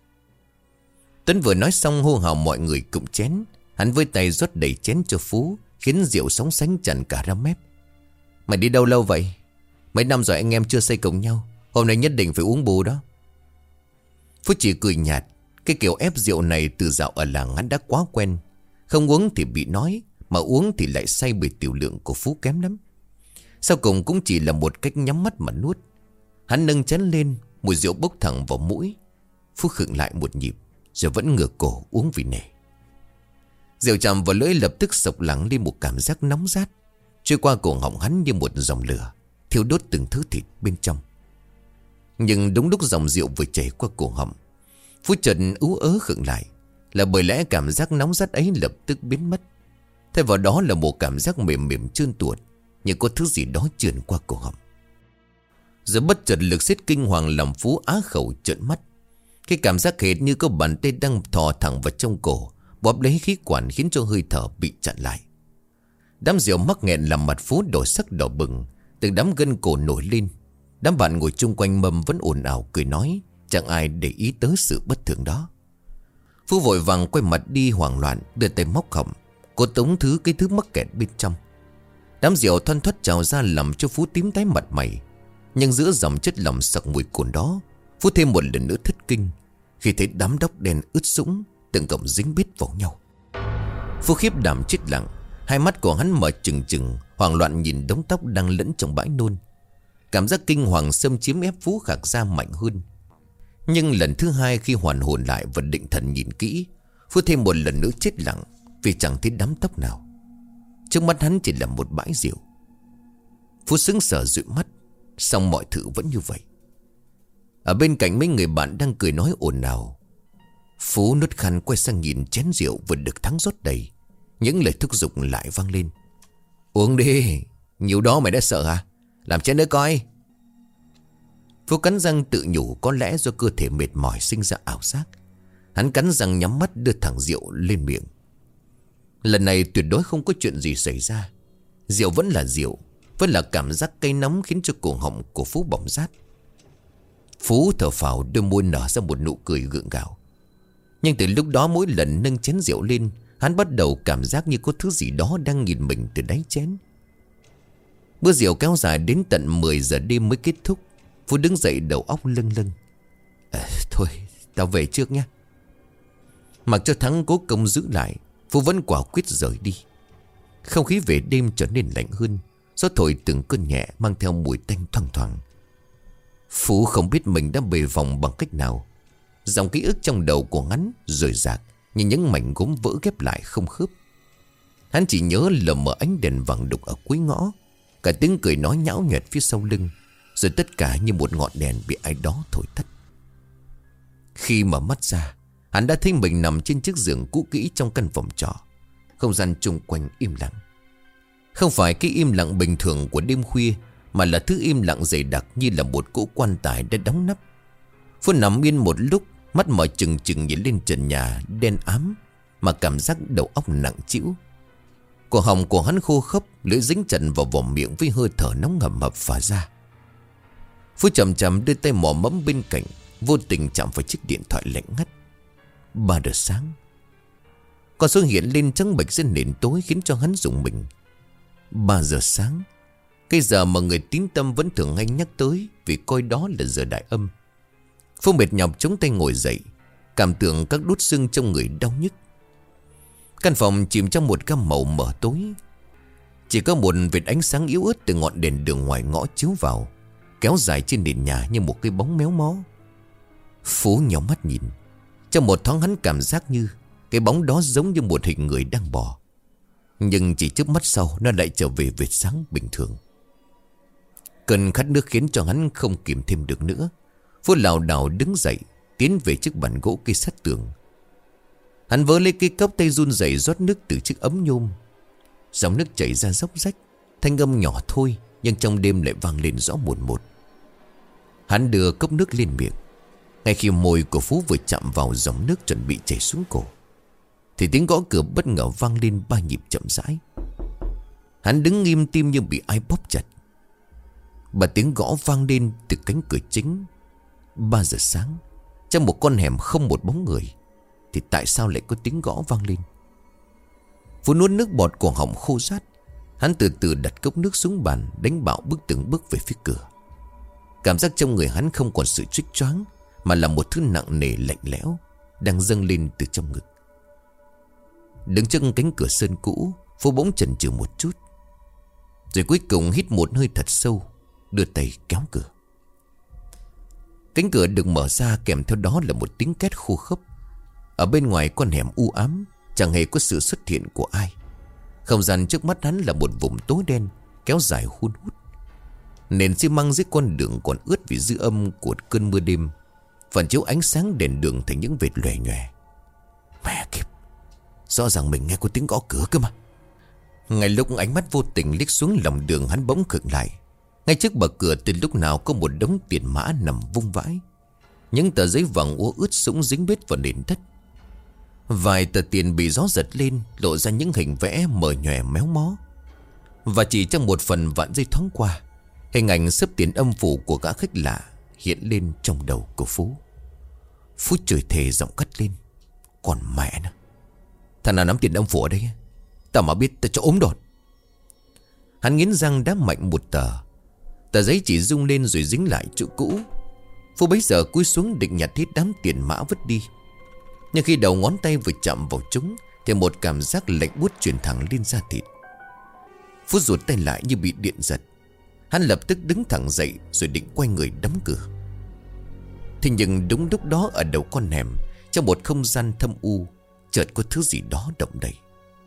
Tuấn vừa nói xong hô hào mọi người cụm chén. Hắn với tay rót đầy chén cho Phú, khiến rượu sóng sánh tràn cả ra mép. Mày đi đâu lâu vậy? Mấy năm rồi anh em chưa xây cùng nhau, hôm nay nhất định phải uống bù đó. Phú chỉ cười nhạt. Cái kiểu ép rượu này từ dạo ở làng hắn đã quá quen. Không uống thì bị nói, mà uống thì lại say bởi tiểu lượng của Phú kém lắm. Sau cùng cũng chỉ là một cách nhắm mắt mà nuốt. Hắn nâng chén lên, mùi rượu bốc thẳng vào mũi. Phú khựng lại một nhịp, rồi vẫn ngửa cổ uống vì nể. Rượu chạm vào lưỡi lập tức sộc lắng lên một cảm giác nóng rát, trôi qua cổ họng hắn như một dòng lửa, thiêu đốt từng thứ thịt bên trong. Nhưng đúng lúc dòng rượu vừa chảy qua cổ họng, Phú chợt ú ớ khựng lại. Là bởi lẽ cảm giác nóng rát ấy lập tức biến mất. Thay vào đó là một cảm giác mềm mềm trơn tuột, như có thứ gì đó trườn qua cổ họng. Rồi bất chợt lực xiết kinh hoàng làm Phú á khẩu trợn mắt. Cái cảm giác hệt như có bàn tay đang thò thẳng vào trong cổ, bóp lấy khí quản khiến cho hơi thở bị chặn lại. Đám rượu mắc nghẹn làm mặt Phú đổi sắc đỏ bừng, từng đám gân cổ nổi lên. Đám bạn ngồi chung quanh mâm vẫn ồn ào cười nói, chẳng ai để ý tới sự bất thường đó. Phú vội vàng quay mặt đi hoảng loạn, đưa tay móc họng, cố tống cái thứ mắc kẹt bên trong. Đám rượu thoăn thoắt trào ra làm cho Phú tím tái mặt mày. Nhưng giữa dòng chất lỏng sặc mùi cồn đó, Phú thêm một lần nữa thất kinh khi thấy đám tóc đen ướt sũng từng cọng dính bít vào nhau. Phú khiếp đảm chết lặng, hai mắt của hắn mở trừng trừng, hoảng loạn nhìn đống tóc đang lẫn trong bãi nôn. Cảm giác kinh hoàng xâm chiếm ép Phú khạc ra mạnh hơn. Nhưng lần thứ hai khi hoàn hồn lại và định thần nhìn kỹ, Phú thêm một lần nữa chết lặng vì chẳng thấy đám tóc nào. Trước mắt hắn chỉ là một bãi rượu. Phú sững sờ dụi mắt, xong mọi thứ vẫn như vậy. Ở bên cạnh mấy người bạn đang cười nói ồn ào. Phú nuốt khăn quay sang nhìn chén rượu vừa được thắng rót đầy. Những lời thúc giục lại vang lên. Uống đi, nhiều đó mày đã sợ à? Làm chén nữa coi. Phú cắn răng tự nhủ có lẽ do cơ thể mệt mỏi sinh ra ảo giác. Hắn cắn răng nhắm mắt đưa thẳng rượu lên miệng. Lần này tuyệt đối không có chuyện gì xảy ra. Rượu vẫn là rượu, vẫn là cảm giác cay nóng khiến cho cổ họng của Phú bỏng rát. Phú thở phào, đôi môi nở ra một nụ cười gượng gạo. Nhưng từ lúc đó mỗi lần nâng chén rượu lên, hắn bắt đầu cảm giác như có thứ gì đó đang nhìn mình từ đáy chén. Bữa rượu kéo dài đến tận 10 giờ đêm mới kết thúc. Phú đứng dậy đầu óc lâng lâng. Thôi tao về trước nhé. Mặc cho Thắng cố công giữ lại, Phú vẫn quả quyết rời đi. Không khí về đêm trở nên lạnh hơn. Gió thổi từng cơn nhẹ mang theo mùi tanh thoang thoảng. Phú không biết mình đã bề vòng bằng cách nào. Dòng ký ức trong đầu của hắn rời rạc như những mảnh gốm vỡ ghép lại không khớp. Hắn chỉ nhớ lờ mờ ánh đèn vàng đục ở cuối ngõ, cả tiếng cười nói nhão nhẹt phía sau lưng, rồi tất cả như một ngọn đèn bị ai đó thổi tắt. Khi mở mắt ra, hắn đã thấy mình nằm trên chiếc giường cũ kỹ trong căn phòng trọ. Không gian chung quanh im lặng. Không phải cái im lặng bình thường của đêm khuya, mà là thứ im lặng dày đặc như là một cỗ quan tài đã đóng nắp. Phú nằm yên một lúc, mắt mở trừng trừng nhìn lên trần nhà đen ám, mà cảm giác đầu óc nặng trĩu. Cổ họng của hắn khô khốc, lưỡi dính chặt vào vòng miệng với hơi thở nóng hầm hập phả ra. Phú chậm chậm đưa tay mò mẫm bên cạnh, vô tình chạm vào chiếc điện thoại lạnh ngắt. 3 giờ sáng. Con số hiện lên trắng bệch trên nền tối khiến cho hắn rùng mình. 3 giờ sáng, cái giờ mà người tín tâm vẫn thường hay nhắc tới, vì coi đó là giờ đại âm. Phú mệt nhọc chống tay ngồi dậy, cảm tưởng các đốt xương trong người đau nhức. Căn phòng chìm trong một gam màu mờ tối. Chỉ có một vệt ánh sáng yếu ớt từ ngọn đèn đường ngoài ngõ chiếu vào, kéo dài trên nền nhà như một cái bóng méo mó. Phú nhíu mắt nhìn. Trong một thoáng hắn cảm giác như cái bóng đó giống như một hình người đang bò. Nhưng chỉ chớp mắt sau, nó lại trở về vệt sáng bình thường. Cơn khát nước khiến cho hắn không kìm thêm được nữa. Phú lảo đảo đứng dậy, tiến về chiếc bàn gỗ cây sát tường. Hắn vớ lấy cái cốc, tay run rẩy rót nước từ chiếc ấm nhôm. Dòng nước chảy ra róc rách, thanh âm nhỏ thôi nhưng trong đêm lại vang lên rõ mồn một. Hắn đưa cốc nước lên miệng. Ngay khi môi của Phú vừa chạm vào dòng nước chuẩn bị chảy xuống cổ, thì tiếng gõ cửa bất ngờ vang lên 3 nhịp chậm rãi. Hắn đứng nghiêm tim như bị ai bóp chặt. Và tiếng gõ vang lên từ cánh cửa chính. 3 giờ sáng, trong một con hẻm không một bóng người, thì tại sao lại có tiếng gõ vang lên? Phú nuốt nước bọt, cổ họng khô rát. Hắn từ từ đặt cốc nước xuống bàn, đánh bạo bước từng bước về phía cửa. Cảm giác trong người hắn không còn sự chích choáng, mà là một thứ nặng nề lạnh lẽo đang dâng lên từ trong ngực. Đứng trước cánh cửa sơn cũ, Phú bỗng chần chừ một chút, rồi cuối cùng hít một hơi thật sâu, đưa tay kéo cửa. Cánh cửa được mở ra, kèm theo đó là một tiếng két khô khốc. Ở bên ngoài con hẻm u ám, chẳng hề có sự xuất hiện của ai. Không gian trước mắt hắn là một vùng tối đen kéo dài hun hút. Nền xi măng dưới con đường còn ướt vì dư âm của cơn mưa đêm, phản chiếu ánh sáng đèn đường thành những vệt lòe nhòe. Mẹ kiếp, rõ ràng mình nghe có tiếng gõ cửa cơ mà. Ngay lúc ánh mắt vô tình liếc xuống lòng đường, hắn bỗng khựng lại. Ngay trước bậc cửa từ lúc nào có một đống tiền mã nằm vung vãi. Những tờ giấy vàng úa ướt sũng dính bết vào nền đất. Vài tờ tiền bị gió giật lên, lộ ra những hình vẽ mờ nhòe méo mó. Và chỉ trong một phần vạn giây thoáng qua, hình ảnh xếp tiền âm phủ của gã khách lạ hiện lên trong đầu của Phú. Phú chửi thề giọng cất lên: "Còn mẹ nó, thằng nào nắm tiền âm phủ ở đây? Tao mà biết tao cho ốm đột." Hắn nghiến răng đá mạnh một tờ. Tờ giấy chỉ rung lên rồi dính lại chỗ cũ. Phú bấy giờ cúi xuống định nhặt hết đám tiền mã vứt đi. Nhưng khi đầu ngón tay vừa chạm vào chúng thì một cảm giác lạnh buốt truyền thẳng lên da thịt. Phú rụt tay lại như bị điện giật. Hắn lập tức đứng thẳng dậy rồi định quay người đóng cửa. Thế nhưng đúng lúc đó, ở đầu con hẻm, trong một không gian thâm u, chợt có thứ gì đó động đậy.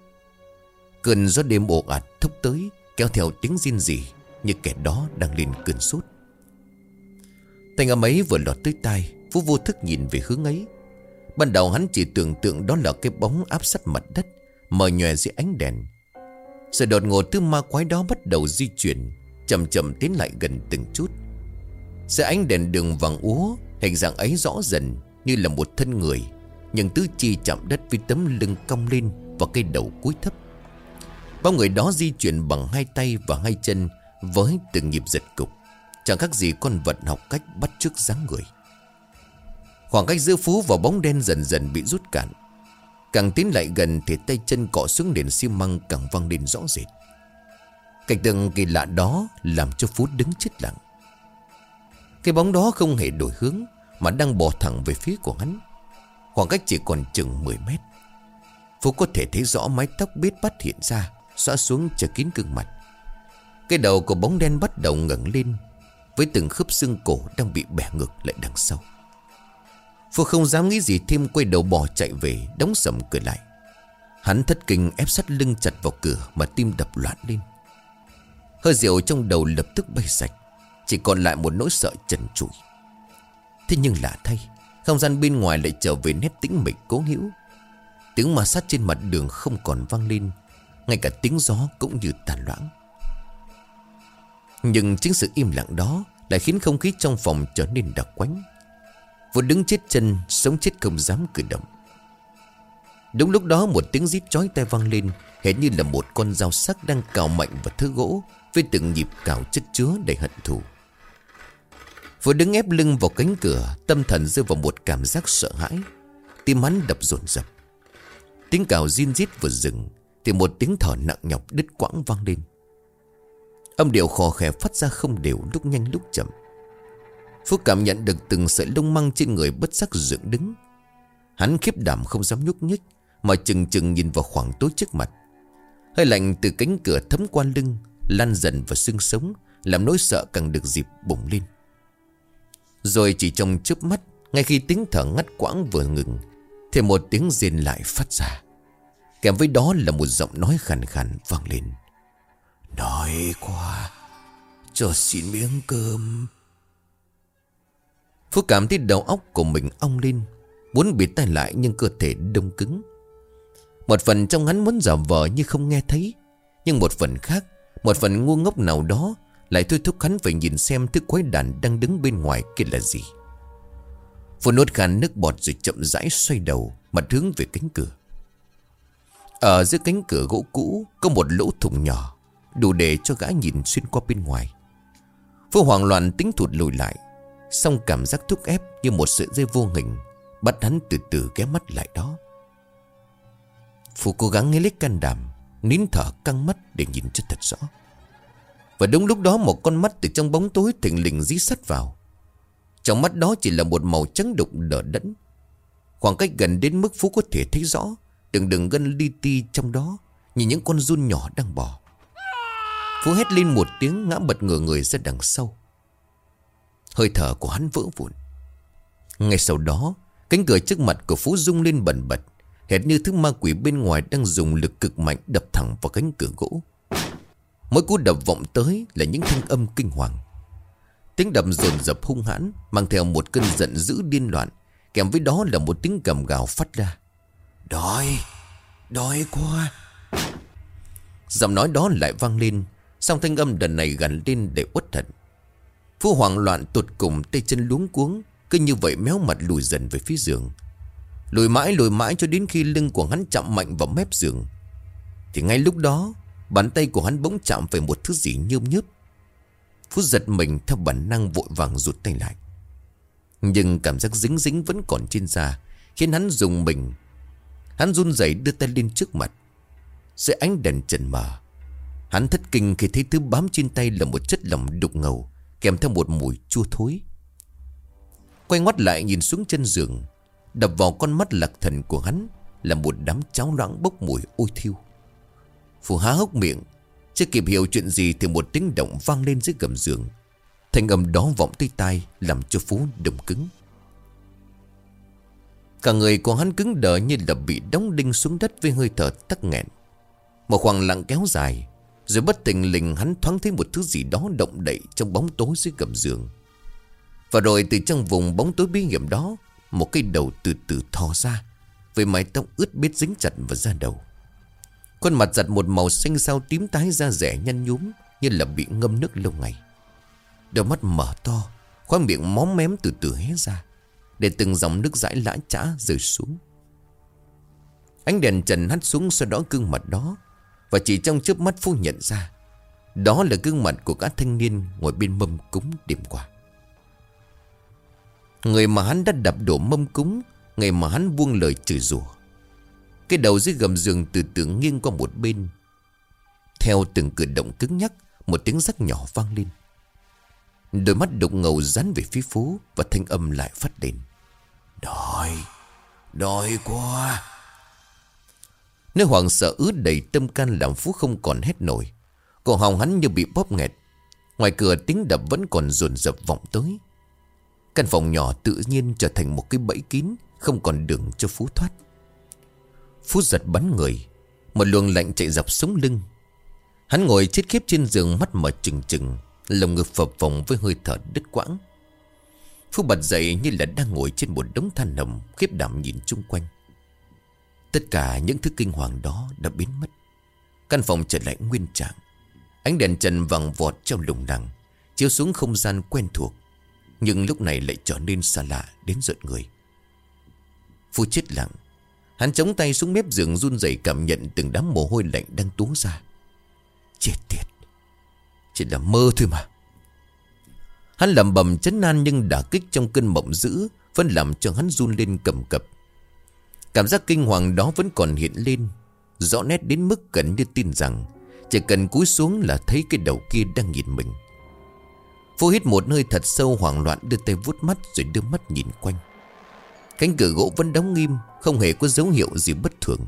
Cơn gió đêm ồ ạt thốc tới, kéo theo tiếng rên rỉ như kẻ đó đang lên cơn sốt. Thanh âm ấy vừa lọt tới tai, Phú vô thức nhìn về hướng ấy. Ban đầu hắn chỉ tưởng tượng đó là cái bóng áp sát mặt đất, mờ nhòe dưới ánh đèn. Rồi đột ngột thứ ma quái đó bắt đầu di chuyển, chậm chậm tiến lại gần từng chút. Dưới ánh đèn đường vàng úa, hình dạng ấy rõ dần như là một thân người, nhưng tứ chi chạm đất với tấm lưng cong lên và cái đầu cúi thấp. Bóng người đó di chuyển bằng hai tay và hai chân với từng nhịp giật cục, chẳng khác gì con vật học cách bắt chước dáng người. Khoảng cách giữa Phú và bóng đen dần dần bị rút cạn. Càng tiến lại gần thì tay chân cọ xuống nền xi măng càng vang lên rõ rệt. Cảnh tượng kỳ lạ đó làm cho Phú đứng chết lặng. Cái bóng đó không hề đổi hướng mà đang bò thẳng về phía của hắn. Khoảng cách chỉ còn chừng 10 mét. Phú có thể thấy rõ mái tóc bết bát hiện ra, xõa xuống che kín gương mặt. Cái đầu của bóng đen bắt đầu ngẩng lên, với từng khớp xương cổ đang bị bẻ ngược lại đằng sau. Phú không dám nghĩ gì thêm, quay đầu bỏ chạy về, đóng sầm cửa lại. Hắn thất kinh ép sát lưng chặt vào cửa mà tim đập loạn lên. Hơi rượu trong đầu lập tức bay sạch, chỉ còn lại một nỗi sợ trần trụi. Thế nhưng lạ thay, không gian bên ngoài lại trở về nét tĩnh mịch cố hữu. Tiếng ma sát trên mặt đường không còn vang lên, ngay cả tiếng gió cũng như tàn loãng. Nhưng chính sự im lặng đó lại khiến không khí trong phòng trở nên đặc quánh. Vừa đứng chết chân, sống chết không dám cử động. Đúng lúc đó một tiếng rít chói tai vang lên, hệt như là một con dao sắc đang cào mạnh vào thớ gỗ, với từng nhịp cào chất chứa đầy hận thù. Vừa đứng ép lưng vào cánh cửa, tâm thần rơi vào một cảm giác sợ hãi. Tim hắn đập dồn dập. Tiếng cào rin rít vừa dừng thì một tiếng thở nặng nhọc đứt quãng vang lên. Âm điệu khò khè phát ra không đều, lúc nhanh lúc chậm. Phú cảm nhận được từng sợi lông măng trên người bất giác dựng đứng. Hắn khiếp đảm không dám nhúc nhích, mà chừng chừng nhìn vào khoảng tối trước mặt. Hơi lạnh từ cánh cửa thấm qua lưng, lan dần vào xương sống, làm nỗi sợ càng được dịp bùng lên. Rồi chỉ trong chớp mắt, ngay khi tiếng thở ngắt quãng vừa ngừng, thì một tiếng rên lại phát ra. Kèm với đó là một giọng nói khàn khàn vang lên: "Đói quá, cho xin miếng cơm." Phú cảm thấy đầu óc của mình ong lên, muốn bịt tai lại nhưng cơ thể đông cứng. Một phần trong hắn muốn giả vờ như không nghe thấy, nhưng một phần khác, một phần ngu ngốc nào đó lại thôi thúc hắn phải nhìn xem thứ quái đản đang đứng bên ngoài kia là gì. Phú nuốt khan nước bọt rồi chậm rãi xoay đầu, mặt hướng về cánh cửa. Ở giữa cánh cửa gỗ cũ có một lỗ thủng nhỏ, đủ để cho gã nhìn xuyên qua bên ngoài. Phú hoảng loạn tính thụt lùi lại, song cảm giác thúc ép như một sợi dây vô hình bắt hắn từ từ ghé mắt lại đó. Phú cố gắng nghe lấy can đảm, nín thở căng mắt để nhìn cho thật rõ. Và đúng lúc đó một con mắt từ trong bóng tối thình lình dí sát vào. Trong mắt đó chỉ là một màu trắng đục đờ đẫn. Khoảng cách gần đến mức Phú có thể thấy rõ từng đường gân li ti trong đó, như những con giun nhỏ đang bò. Phú hét lên một tiếng, ngã bật ngửa người ra đằng sau. Hơi thở của hắn vỡ vụn. Ngay sau đó, cánh cửa trước mặt của Phú rung lên bần bật, hệt như thứ ma quỷ bên ngoài đang dùng lực cực mạnh đập thẳng vào cánh cửa gỗ. Mỗi cú đập vọng tới là những thanh âm kinh hoàng. Tiếng đập dồn dập hung hãn, mang theo một cơn giận dữ điên loạn, kèm với đó là một tiếng gầm gào phát ra: "Đói, đói quá." Giọng nói đó lại vang lên, song thanh âm lần này gằn lên để uất hận. Phú hoảng loạn tột cùng, tay chân luống cuống, cứ như vậy méo mặt lùi dần về phía giường. Lùi mãi cho đến khi lưng của hắn chạm mạnh vào mép giường. Thì ngay lúc đó, bàn tay của hắn bỗng chạm về một thứ gì nhơm nhớp. Phú giật mình, theo bản năng vội vàng rụt tay lại. Nhưng cảm giác dính dính vẫn còn trên da, khiến hắn rùng mình. Hắn run rẩy đưa tay lên trước mặt. Dưới ánh đèn trần mờ, hắn thất kinh khi thấy thứ bám trên tay là một chất lỏng đục ngầu, kèm theo một mùi chua thối. Quay ngoắt lại nhìn xuống chân giường, đập vào con mắt lạc thần của hắn là một đám cháo loãng bốc mùi ôi thiêu. Phú há hốc miệng, chưa kịp hiểu chuyện gì thì một tiếng động vang lên dưới gầm giường. Thanh âm đó vọng tới tai, làm cho Phú đông cứng. Cả người của hắn cứng đờ như là bị đóng đinh xuống đất với hơi thở tắc nghẹn. Một khoảng lặng kéo dài, rồi bất tình lình hắn thoáng thấy một thứ gì đó động đậy trong bóng tối dưới gầm giường. Và rồi từ trong vùng bóng tối bí hiểm đó, một cái đầu từ từ thò ra, với mái tóc ướt bết dính chặt vào da đầu. Khuôn mặt giặt một màu xanh xao tím tái, da rẻ nhăn nhúm như là bị ngâm nước lâu ngày. Đôi mắt mở to, khóe miệng móm mém từ từ hé ra, để từng dòng nước dãi lã chã rơi xuống. Ánh đèn trần hắt xuống sau đó gương mặt đó, và chỉ trong chớp mắt Phú nhận ra đó là gương mặt của gã thanh niên ngồi bên mâm cúng đêm qua. Người mà hắn đã đập đổ mâm cúng, người mà hắn buông lời chửi rủa. Cái đầu dưới gầm giường từ từ nghiêng qua một bên. Theo từng cử động cứng nhắc, một tiếng rắc nhỏ vang lên. Đôi mắt đục ngầu dán về phía Phú, và thanh âm lại phát lên: Đói quá. Nơi hoảng sợ ướt đầy tâm can làm Phú không còn hét nổi. Cổ họng hắn như bị bóp nghẹt. Ngoài cửa tiếng đập vẫn còn dồn dập vọng tới. Căn phòng nhỏ tự nhiên trở thành một cái bẫy kín, không còn đường cho Phú thoát. Phú giật bắn người, một luồng lạnh chạy dọc sống lưng. Hắn ngồi chết khiếp trên giường, mắt mở trừng trừng, lồng ngực phập phồng với hơi thở đứt quãng. Phú bật dậy như là đang ngồi trên một đống than nồng, khiếp đảm nhìn chung quanh. Tất cả những thứ kinh hoàng đó đã biến mất. Căn phòng trở lại nguyên trạng. Ánh đèn trần vàng vọt trong lùng lẳng, chiếu xuống không gian quen thuộc, nhưng lúc này lại trở nên xa lạ đến rợn người. Phú chết lặng. Hắn chống tay xuống mép giường, run rẩy cảm nhận từng đám mồ hôi lạnh đang túa ra. Chết tiệt, chỉ là mơ thôi mà. Hắn lẩm bẩm trấn an, nhưng đả kích trong cơn mộng dữ vẫn làm cho hắn run lên cầm cập. Cảm giác kinh hoàng đó vẫn còn hiện lên, rõ nét đến mức gần như tin rằng chỉ cần cúi xuống là thấy cái đầu kia đang nhìn mình. Phú hít một hơi thật sâu, hoảng loạn đưa tay vuốt mắt, rồi đưa mắt nhìn quanh. Cánh cửa gỗ vẫn đóng nghiêm, không hề có dấu hiệu gì bất thường.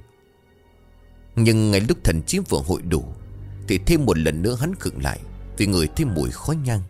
Nhưng ngay lúc thần trí vừa hội đủ, thì thêm một lần nữa hắn khựng lại, vì ngửi thêm mùi khói nhang.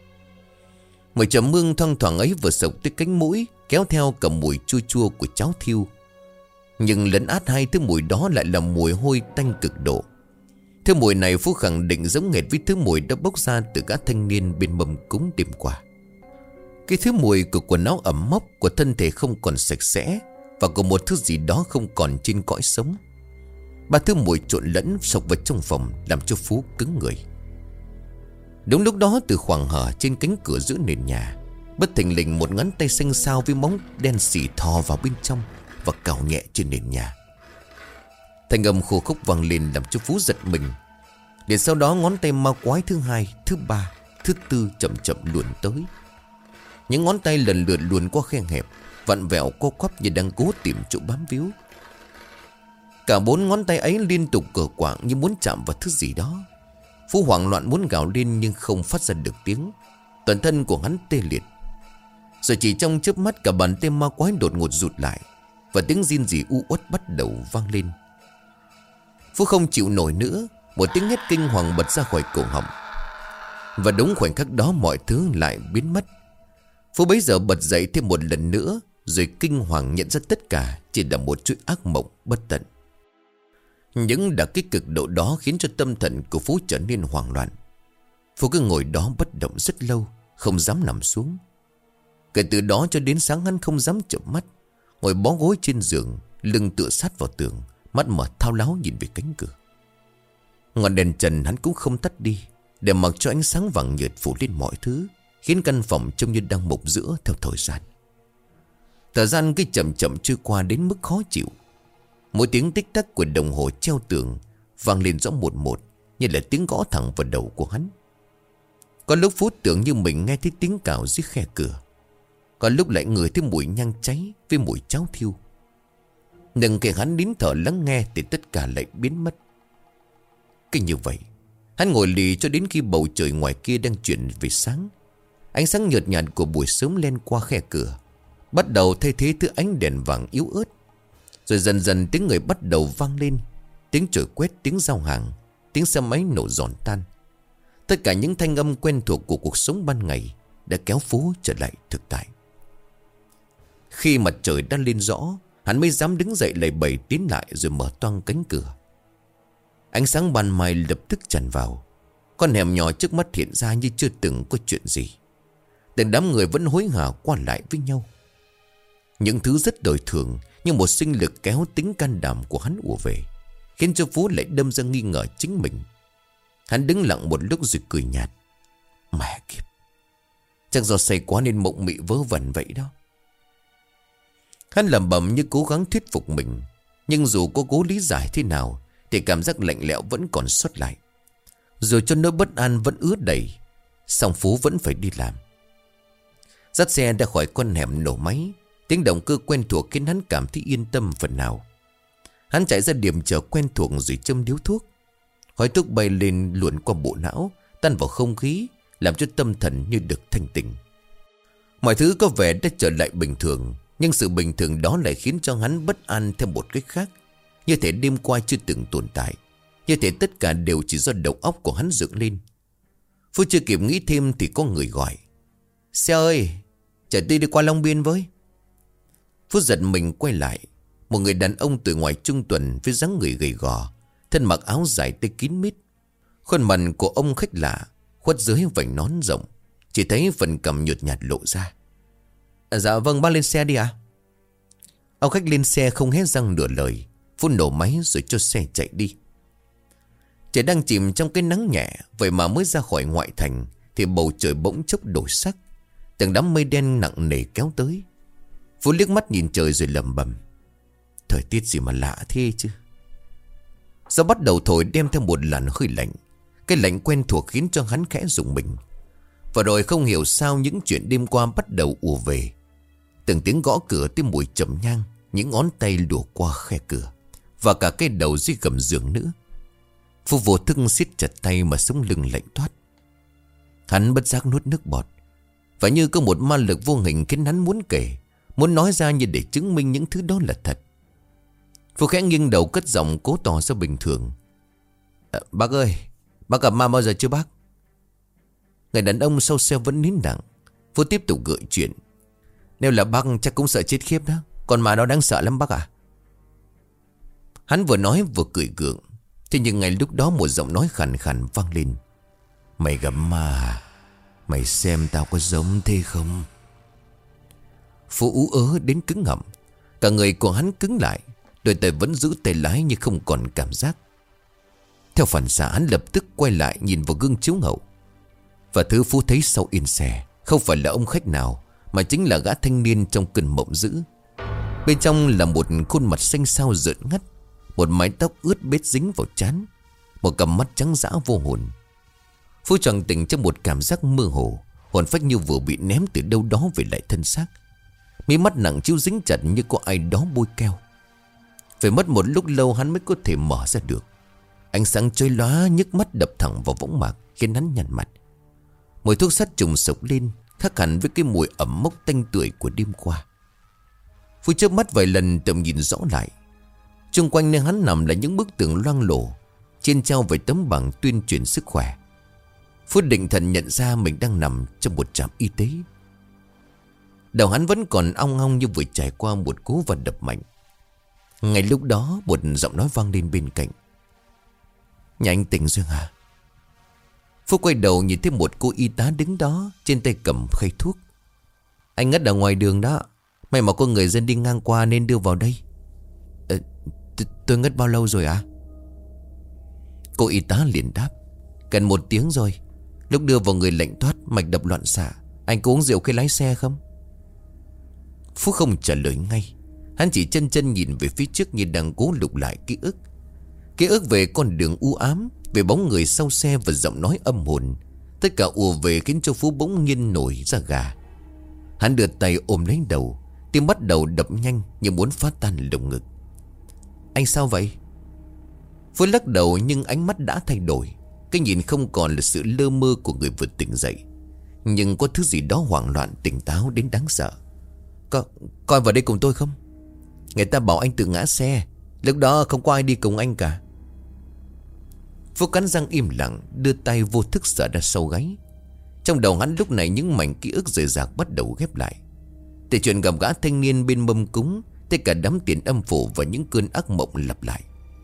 Mùi trầm hương thoang thoảng ấy vừa sộc tới cánh mũi, kéo theo cả mùi chua chua của cháo thiêu. Nhưng lấn át hai thứ mùi đó lại là mùi hôi tanh cực độ. Thứ mùi này Phú khẳng định giống hệt với thứ mùi đã bốc ra từ gã thanh niên bên mâm cúng đêm qua. Cái thứ mùi của quần áo ẩm mốc, của thân thể không còn sạch sẽ, và của một thứ gì đó không còn trên cõi sống. Ba thứ mùi trộn lẫn sộc vào trong phòng, làm cho Phú cứng người. Đúng lúc đó, từ khoảng hở trên cánh cửa giữa nền nhà, bất thình lình một ngón tay xanh xao với móng đen xì thò vào bên trong và cào nhẹ trên nền nhà. Thanh âm khô khốc vang lên làm cho Phú giật mình. Để sau đó ngón tay ma quái thứ hai, thứ ba, thứ tư chậm chậm luồn tới. Những ngón tay lần lượt luồn qua khe hẹp, vặn vẹo co quắp như đang cố tìm chỗ bám víu. Cả bốn ngón tay ấy liên tục cờ quạng như muốn chạm vào thứ gì đó. Phú hoảng loạn muốn gào lên nhưng không phát ra được tiếng. Toàn thân của hắn tê liệt. Rồi chỉ trong chớp mắt, cả bàn tay ma quái đột ngột rụt lại, và tiếng rên rỉ u uất bắt đầu vang lên. Phú không chịu nổi nữa, một tiếng hét kinh hoàng bật ra khỏi cổ họng. Và đúng khoảnh khắc đó mọi thứ lại biến mất. Phú bấy giờ bật dậy thêm một lần nữa, rồi kinh hoàng nhận ra tất cả chỉ là một chuỗi ác mộng bất tận. Những đả kích cực độ đó khiến cho tâm thần của Phú trở nên hoảng loạn. Phú cứ ngồi đó bất động rất lâu, không dám nằm xuống. Kể từ đó cho đến sáng hắn không dám chợp mắt, ngồi bó gối trên giường, lưng tựa sát vào tường, mắt mở thao láo nhìn về cánh cửa. Ngọn đèn trần hắn cũng không tắt đi, để mặc cho ánh sáng vàng nhợt phủ lên mọi thứ, khiến căn phòng trông như đang mục giữa theo thời gian. Thời gian cứ chậm chậm trôi qua đến mức khó chịu. Mỗi tiếng tích tắc của đồng hồ treo tường vang lên rõ một một, như là tiếng gõ thẳng vào đầu của hắn. Có lúc Phú tưởng như mình nghe thấy tiếng cào dưới khe cửa, có lúc lại ngửi thấy mùi nhang cháy với mùi cháo thiêu. Nhưng khi hắn nín thở lắng nghe thì tất cả lại biến mất. Cứ như vậy, hắn ngồi lì cho đến khi bầu trời ngoài kia đang chuyển về sáng. Ánh sáng nhợt nhạt của buổi sớm len qua khe cửa, bắt đầu thay thế thứ ánh đèn vàng yếu ớt. Rồi dần dần tiếng người bắt đầu vang lên, tiếng chổi quét, tiếng giao hàng, tiếng xe máy nổ giòn tan. Tất cả những thanh âm quen thuộc của cuộc sống ban ngày đã kéo Phú trở lại thực tại. Khi mặt trời đã lên rõ, hắn mới dám đứng dậy lầy bầy tiến lại rồi mở toang cánh cửa. Ánh sáng ban mai lập tức tràn vào. Con hẻm nhỏ trước mắt hiện ra như chưa từng có chuyện gì. Từng đám người vẫn hối hả qua lại với nhau. Những thứ rất đời thường, nhưng một sinh lực kéo tính can đảm của hắn ùa về, khiến cho Phú lại đâm ra nghi ngờ chính mình. Hắn đứng lặng một lúc rồi cười nhạt. Mẹ kiếp, chắc do say quá nên mộng mị vớ vẩn vậy đó. Hắn lẩm bẩm như cố gắng thuyết phục mình, nhưng dù có cố lý giải thế nào thì cảm giác lạnh lẽo vẫn còn sót lại. Rồi cho nỗi bất an vẫn ứa đầy, song Phú vẫn phải đi làm. Dắt xe ra khỏi con hẻm nổ máy, tiếng động cơ quen thuộc khiến hắn cảm thấy yên tâm phần nào. Hắn chạy ra điểm chờ quen thuộc rồi châm điếu thuốc. Khói thuốc bay lên luồn qua bộ não, tan vào không khí, làm cho tâm thần như được thanh tịnh. Mọi thứ có vẻ đã trở lại bình thường, nhưng sự bình thường đó lại khiến cho hắn bất an theo một cách khác. Như thể đêm qua chưa từng tồn tại, như thể tất cả đều chỉ do đầu óc của hắn dựng lên. Phú chưa kịp nghĩ thêm thì có người gọi. Xe ơi, chở tôi đi qua Long Biên với. Phú giật mình quay lại. Một người đàn ông tuổi ngoài trung tuần với dáng người gầy gò, thân mặc áo dài tay kín mít. Khuôn mặt của ông khách lạ, khuất dưới vành nón rộng, chỉ thấy phần cằm nhợt nhạt lộ ra. Dạ vâng, bác lên xe đi ạ. Ông khách lên xe không hé răng nửa lời. Phú nổ máy rồi cho xe chạy đi. Trời đang chìm trong cái nắng nhẹ, vậy mà mới ra khỏi ngoại thành thì bầu trời bỗng chốc đổi sắc. Từng đám mây đen nặng nề kéo tới. Phú liếc mắt nhìn trời rồi lẩm bẩm. Thời tiết gì mà lạ thế chứ. Gió bắt đầu thổi đem theo một làn hơi lạnh. Cái lạnh quen thuộc khiến cho hắn khẽ rùng mình. Và rồi không hiểu sao những chuyện đêm qua bắt đầu ùa về. Từng tiếng gõ cửa, tiếng mùi trầm nhang, những ngón tay lùa qua khe cửa, và cả cái đầu dưới gầm giường nữa. Phú vô thức siết chặt tay mà sống lưng lạnh toát. Hắn bất giác nuốt nước bọt. Và như có một ma lực vô hình khiến hắn muốn kể, muốn nói ra như để chứng minh những thứ đó là thật. Phú khẽ nghiêng đầu cất giọng cố tỏ ra bình thường. Bác ơi, bác gặp ma bao giờ chưa bác? Người đàn ông sau xe vẫn nín lặng. Phú tiếp tục gợi chuyện. Nếu là bác chắc cũng sợ chết khiếp đó. Còn ma đó đáng sợ lắm bác ạ. Hắn vừa nói vừa cười gượng. Thế nhưng ngay lúc đó một giọng nói khàn khàn vang lên. Mày gặp ma à? Mày xem tao có giống thế không? Phú ú ớ đến cứng họng. Cả người của hắn cứng lại. Đôi tay vẫn giữ tay lái nhưng không còn cảm giác. Theo phản xạ hắn lập tức quay lại nhìn vào gương chiếu hậu. Và thứ Phú thấy sau yên xe không phải là ông khách nào, mà chính là gã thanh niên trong cơn mộng dữ. Bên trong là một khuôn mặt xanh xao rợn ngắt, một mái tóc ướt bết dính vào trán, một cặp mắt trắng dã vô hồn. Phú choàng tỉnh trong một cảm giác mơ hồ, hồn phách như vừa bị ném từ đâu đó về lại thân xác. Mí mắt nặng chiếu dính chặt như có ai đó bôi keo. Phải mất một lúc lâu hắn mới có thể mở ra được. Ánh sáng chói lóa nhức mắt đập thẳng vào võng mạc khiến hắn nhăn mặt. Mùi thuốc sát trùng sộc lên, khác hẳn với cái mùi ẩm mốc tanh tưởi của đêm qua. Phú chớp mắt vài lần tầm nhìn rõ lại. Xung quanh nơi hắn nằm là những bức tường loang lổ, trên treo vài tấm bảng tuyên truyền sức khỏe. Phú định thần nhận ra mình đang nằm trong một trạm y tế. Đầu hắn vẫn còn ong ong như vừa trải qua một cú va đập mạnh. Ngay lúc đó một giọng nói vang lên bên cạnh. Nhà anh tỉnh rồi hả? Phú quay đầu nhìn thấy một cô y tá đứng đó, trên tay cầm khay thuốc. Anh ngất ở ngoài đường đó. May mà có người dân đi ngang qua nên đưa vào đây. Tôi ngất bao lâu rồi ạ? Cô y tá liền đáp: Gần 1 tiếng rồi. Lúc đưa vào người lạnh toát, mạch đập loạn xạ. Anh có uống rượu khi lái xe không? Phú không trả lời ngay. Hắn chỉ chân chân nhìn về phía trước như đang cố lục lại ký ức. Ký ức về con đường u ám, về bóng người sau xe và giọng nói âm hồn. Tất cả ùa về khiến cho Phú bỗng nhiên nổi da gà. Hắn đưa tay ôm lấy đầu, tim bắt đầu đập nhanh như muốn phá tan lồng ngực. Anh sao vậy? Phú lắc đầu nhưng ánh mắt đã thay đổi. Cái nhìn không còn là sự lơ mơ của người vừa tỉnh dậy, nhưng có thứ gì đó hoảng loạn tỉnh táo đến đáng sợ. Coi vào đây cùng tôi không? Người ta bảo anh tự ngã xe. Lúc đó không có ai đi cùng anh cả. Phú cắn răng im lặng, đưa tay vô thức xả ra sau gáy. Trong đầu hắn lúc này những mảnh ký ức rời rạc bắt đầu ghép lại. Từ chuyện gặp gã thanh niên bên mâm cúng, tới cả đám tiền âm phủ và những cơn ác mộng lặp lại.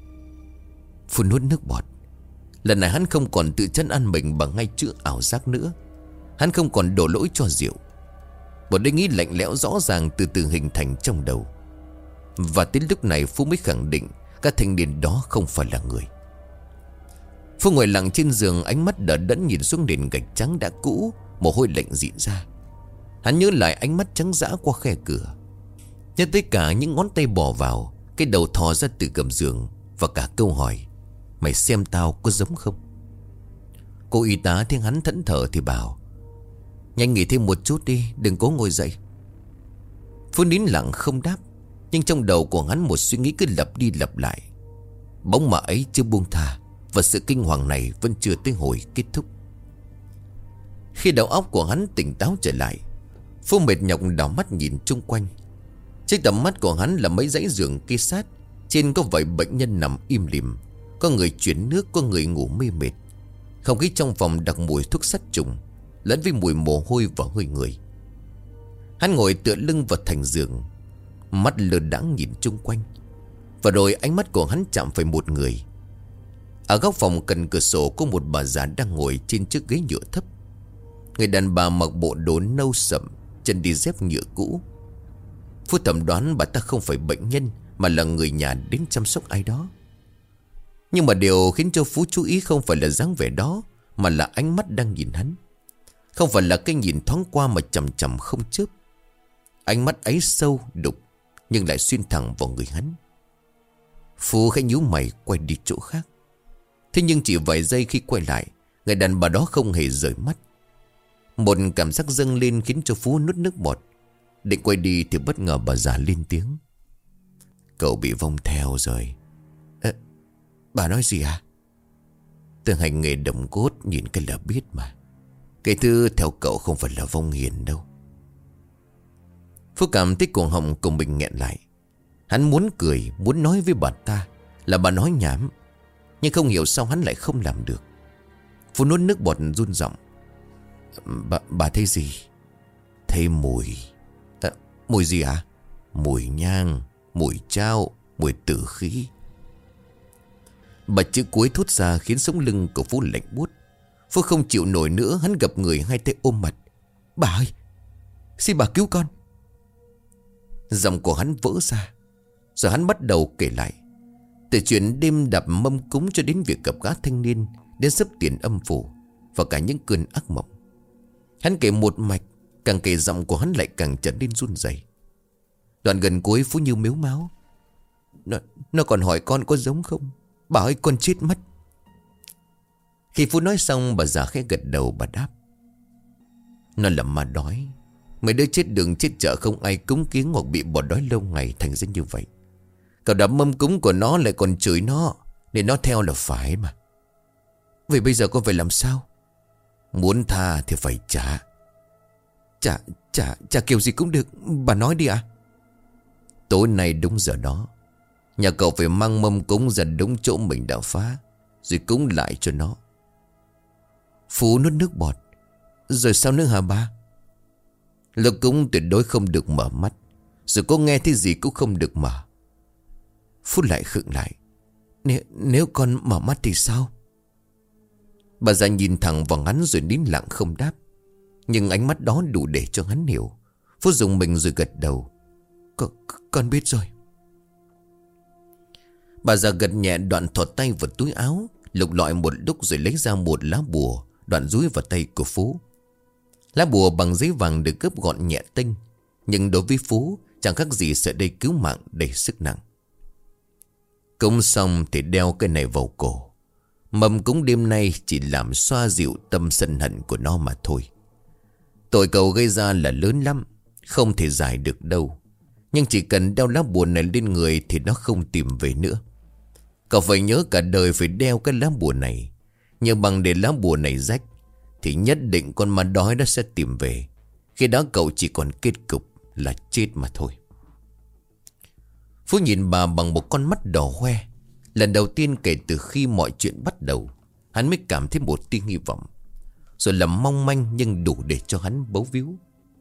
Phú nuốt nước bọt. Lần này hắn không còn tự trấn an mình bằng ngay chữ ảo giác nữa. Hắn không còn đổ lỗi cho rượu. Một ý nghĩ lạnh lẽo rõ ràng từ từ hình thành trong đầu. Và đến lúc này Phú mới khẳng định các thanh niên đó không phải là người. Phú ngồi lặng trên giường, ánh mắt đờ đẫn nhìn xuống nền gạch trắng đã cũ, mồ hôi lạnh rịn ra. Hắn nhớ lại ánh mắt trắng dã qua khe cửa, nhớ tới cả những ngón tay bò vào, cái đầu thò ra từ gầm giường, và cả câu hỏi: Mày xem tao có giống không? Cô y tá thấy hắn thẫn thờ thì bảo: Nhanh nghỉ thêm một chút đi, đừng cố ngồi dậy. Phú nín lặng không đáp. Nhưng trong đầu của hắn một suy nghĩ cứ lặp đi lặp lại. Bóng ma ấy chưa buông thà, và sự kinh hoàng này vẫn chưa tới hồi kết thúc. Khi đầu óc của hắn tỉnh táo trở lại, Phú mệt nhọc đảo mắt nhìn chung quanh. Trên tầm mắt của hắn là mấy dãy giường kê sát. Trên có vài bệnh nhân nằm im lìm, có người chuyển nước, có người ngủ mê mệt. Không khí trong phòng đặc mùi thuốc sát trùng, lẫn với mùi mồ hôi và hơi người. Hắn ngồi tựa lưng vào thành giường, mắt lơ đãng nhìn chung quanh. Và rồi ánh mắt của hắn chạm phải một người. Ở góc phòng cạnh cửa sổ có một bà già đang ngồi trên chiếc ghế nhựa thấp. Người đàn bà mặc bộ đồ nâu sậm, chân đi dép nhựa cũ. Phú thẩm đoán bà ta không phải bệnh nhân, mà là người nhà đến chăm sóc ai đó. Nhưng mà điều khiến cho Phú chú ý không phải là dáng vẻ đó, mà là ánh mắt đang nhìn hắn. Không phải là cái nhìn thoáng qua mà chằm chằm không chớp. Ánh mắt ấy sâu đục, nhưng lại xuyên thẳng vào người hắn. Phú khẽ nhíu mày quay đi chỗ khác. Thế nhưng chỉ vài giây khi quay lại, người đàn bà đó không hề rời mắt. Một cảm giác dâng lên khiến cho Phú nuốt nước bọt. Định quay đi thì bất ngờ bà già lên tiếng: Cậu bị vong theo rồi. Bà nói gì à? Từng hành nghề đồng cốt nhìn cái là biết mà. Cái thứ theo cậu không phải là vong hiền đâu. Phú cảm thấy cuồng họng cùng mình nghẹn lại. Hắn muốn cười, muốn nói với bà ta là bà nói nhảm, nhưng không hiểu sao hắn lại không làm được. Phú nuốt nước bọt run giọng: Bà thấy gì? Thấy mùi. Mùi gì à? Mùi nhang, mùi trao, mùi tử khí. Bà chữ cuối thốt ra khiến sống lưng của Phú lạnh buốt. Phú không chịu nổi nữa, hắn gập người hai tay ôm mặt: Bà ơi, xin bà cứu con. Giọng của hắn vỡ ra. Rồi hắn bắt đầu kể lại, từ chuyện đêm đập mâm cúng cho đến việc gặp gã thanh niên, đến sấp tiền âm phủ, và cả những cơn ác mộng. Hắn kể một mạch, càng kể giọng của hắn lại càng trở nên run rẩy. Đoạn gần cuối Phú như mếu máo: Nó còn hỏi con có giống không? Bà ơi, con chết mất. Khi Phú nói xong, bà già khẽ gật đầu, bà đáp: Nó là ma đói. Mấy đứa chết đường chết chợ không ai cúng kiến hoặc bị bỏ đói lâu ngày thành ra như vậy. Cậu đập mâm cúng của nó lại còn chửi nó, nên nó theo là phải mà. Vậy bây giờ con phải làm sao? Muốn tha thì phải trả. Trả kiểu gì cũng được, bà nói đi ạ. Tối nay đúng giờ đó, nhà cậu phải mang mâm cúng ra đúng chỗ mình đã phá, rồi cúng lại cho nó. Phú nuốt nước bọt: Rồi sao nữa hả ba? Lúc cúng tuyệt đối không được mở mắt, rồi có nghe thấy gì cũng không được mở. Phú lại khựng lại: Nếu con mở mắt thì sao? Bà già nhìn thẳng vào hắn rồi nín lặng không đáp. Nhưng ánh mắt đó đủ để cho hắn hiểu. Phú dùng mình rồi gật đầu: Con biết rồi. Bà già gật nhẹ, đoạn thọt tay vào túi áo, lục lọi một lúc rồi lấy ra một lá bùa, đoạn dúi vào tay của Phú. Lá bùa bằng giấy vàng được gấp gọn nhẹ tênh, nhưng đối với Phú chẳng khác gì sợi dây cứu mạng đầy sức nặng. Cúng xong thì đeo cái này vào cổ. Mầm cúng đêm nay chỉ làm xoa dịu tâm sân hận của nó mà thôi. Tội cậu gây ra là lớn lắm, không thể giải được đâu. Nhưng chỉ cần đeo lá bùa này lên người thì nó không tìm về nữa. Cậu phải nhớ cả đời phải đeo cái lá bùa này. Nhưng bằng để lá bùa này rách thì nhất định con ma đói nó sẽ tìm về. Khi đó cậu chỉ còn kết cục là chết mà thôi. Phú nhìn bà bằng một con mắt đỏ hoe. Lần đầu tiên kể từ khi mọi chuyện bắt đầu, hắn mới cảm thấy một tia hy vọng. Rồi là mong manh nhưng đủ để cho hắn bấu víu.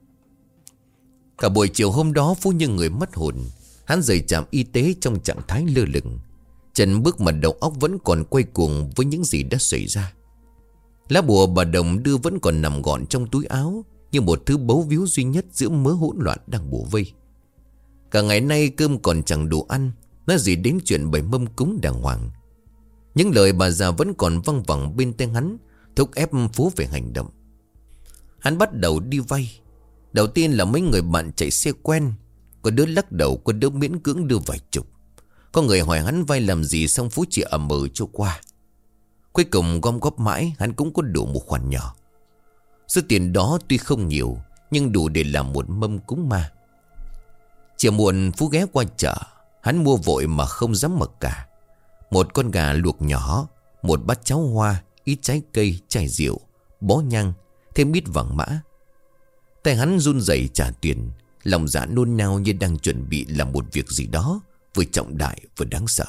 Cả buổi chiều hôm đó Phú như người mất hồn. Hắn rời trạm y tế trong trạng thái lơ lửng. Chân bước mà đầu óc vẫn còn quay cuồng với những gì đã xảy ra. Lá bùa bà Đồng đưa vẫn còn nằm gọn trong túi áo, như một thứ bấu víu duy nhất giữa mớ hỗn loạn đang bủa vây. Cả ngày nay cơm còn chẳng đủ ăn, nói gì đến chuyện bày mâm cúng đàng hoàng. Những lời bà già vẫn còn văng vẳng bên tai hắn, thúc ép Phú về hành động. Hắn bắt đầu đi vay. Đầu tiên là mấy người bạn chạy xe quen. Có đứa lắc đầu, có đứa miễn cưỡng đưa vài chục. Có người hỏi hắn vay làm gì, xong Phú chỉ ậm ừ cho qua. Cuối cùng gom góp mãi hắn cũng có đủ một khoản nhỏ. Số tiền đó tuy không nhiều, nhưng đủ để làm một mâm cúng ma. Chiều muộn Phú ghé qua chợ. Hắn mua vội mà không dám mặc cả. Một con gà luộc nhỏ, một bát cháo hoa, ít trái cây, chai rượu, bó nhang, thêm ít vàng mã. Tay hắn run rẩy trả tiền, lòng dạ nôn nao như đang chuẩn bị làm một việc gì đó vừa trọng đại vừa đáng sợ.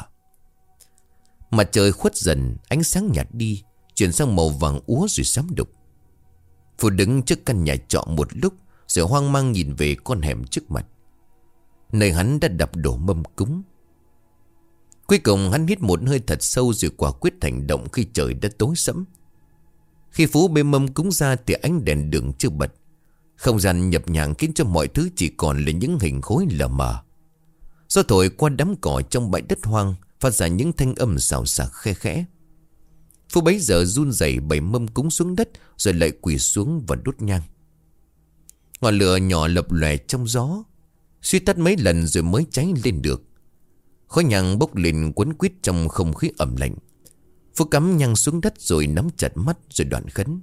Mặt trời khuất dần, ánh sáng nhạt đi, chuyển sang màu vàng úa rồi xám đục. Phú đứng trước căn nhà trọ một lúc, rồi hoang mang nhìn về con hẻm trước mặt, nơi hắn đã đập đổ mâm cúng. Cuối cùng hắn hít một hơi thật sâu rồi quả quyết hành động khi trời đã tối sẫm. Khi Phú bê mâm cúng ra thì ánh đèn đường chưa bật. Không gian nhập nhằng khiến cho mọi thứ chỉ còn là những hình khối lờ mờ. Gió thổi qua đám cỏ trong bãi đất hoang, phát ra những thanh âm xào xạc khe khẽ. Phú bấy giờ run rẩy bày mâm cúng xuống đất, rồi lại quỳ xuống và đốt nhang. Ngọn lửa nhỏ lập lòe trong gió, suy tắt mấy lần rồi mới cháy lên được. Khói nhang bốc lên quấn quýt trong không khí ẩm lạnh. Phú cắm nhang xuống đất rồi nắm chặt mắt rồi đoạn khấn: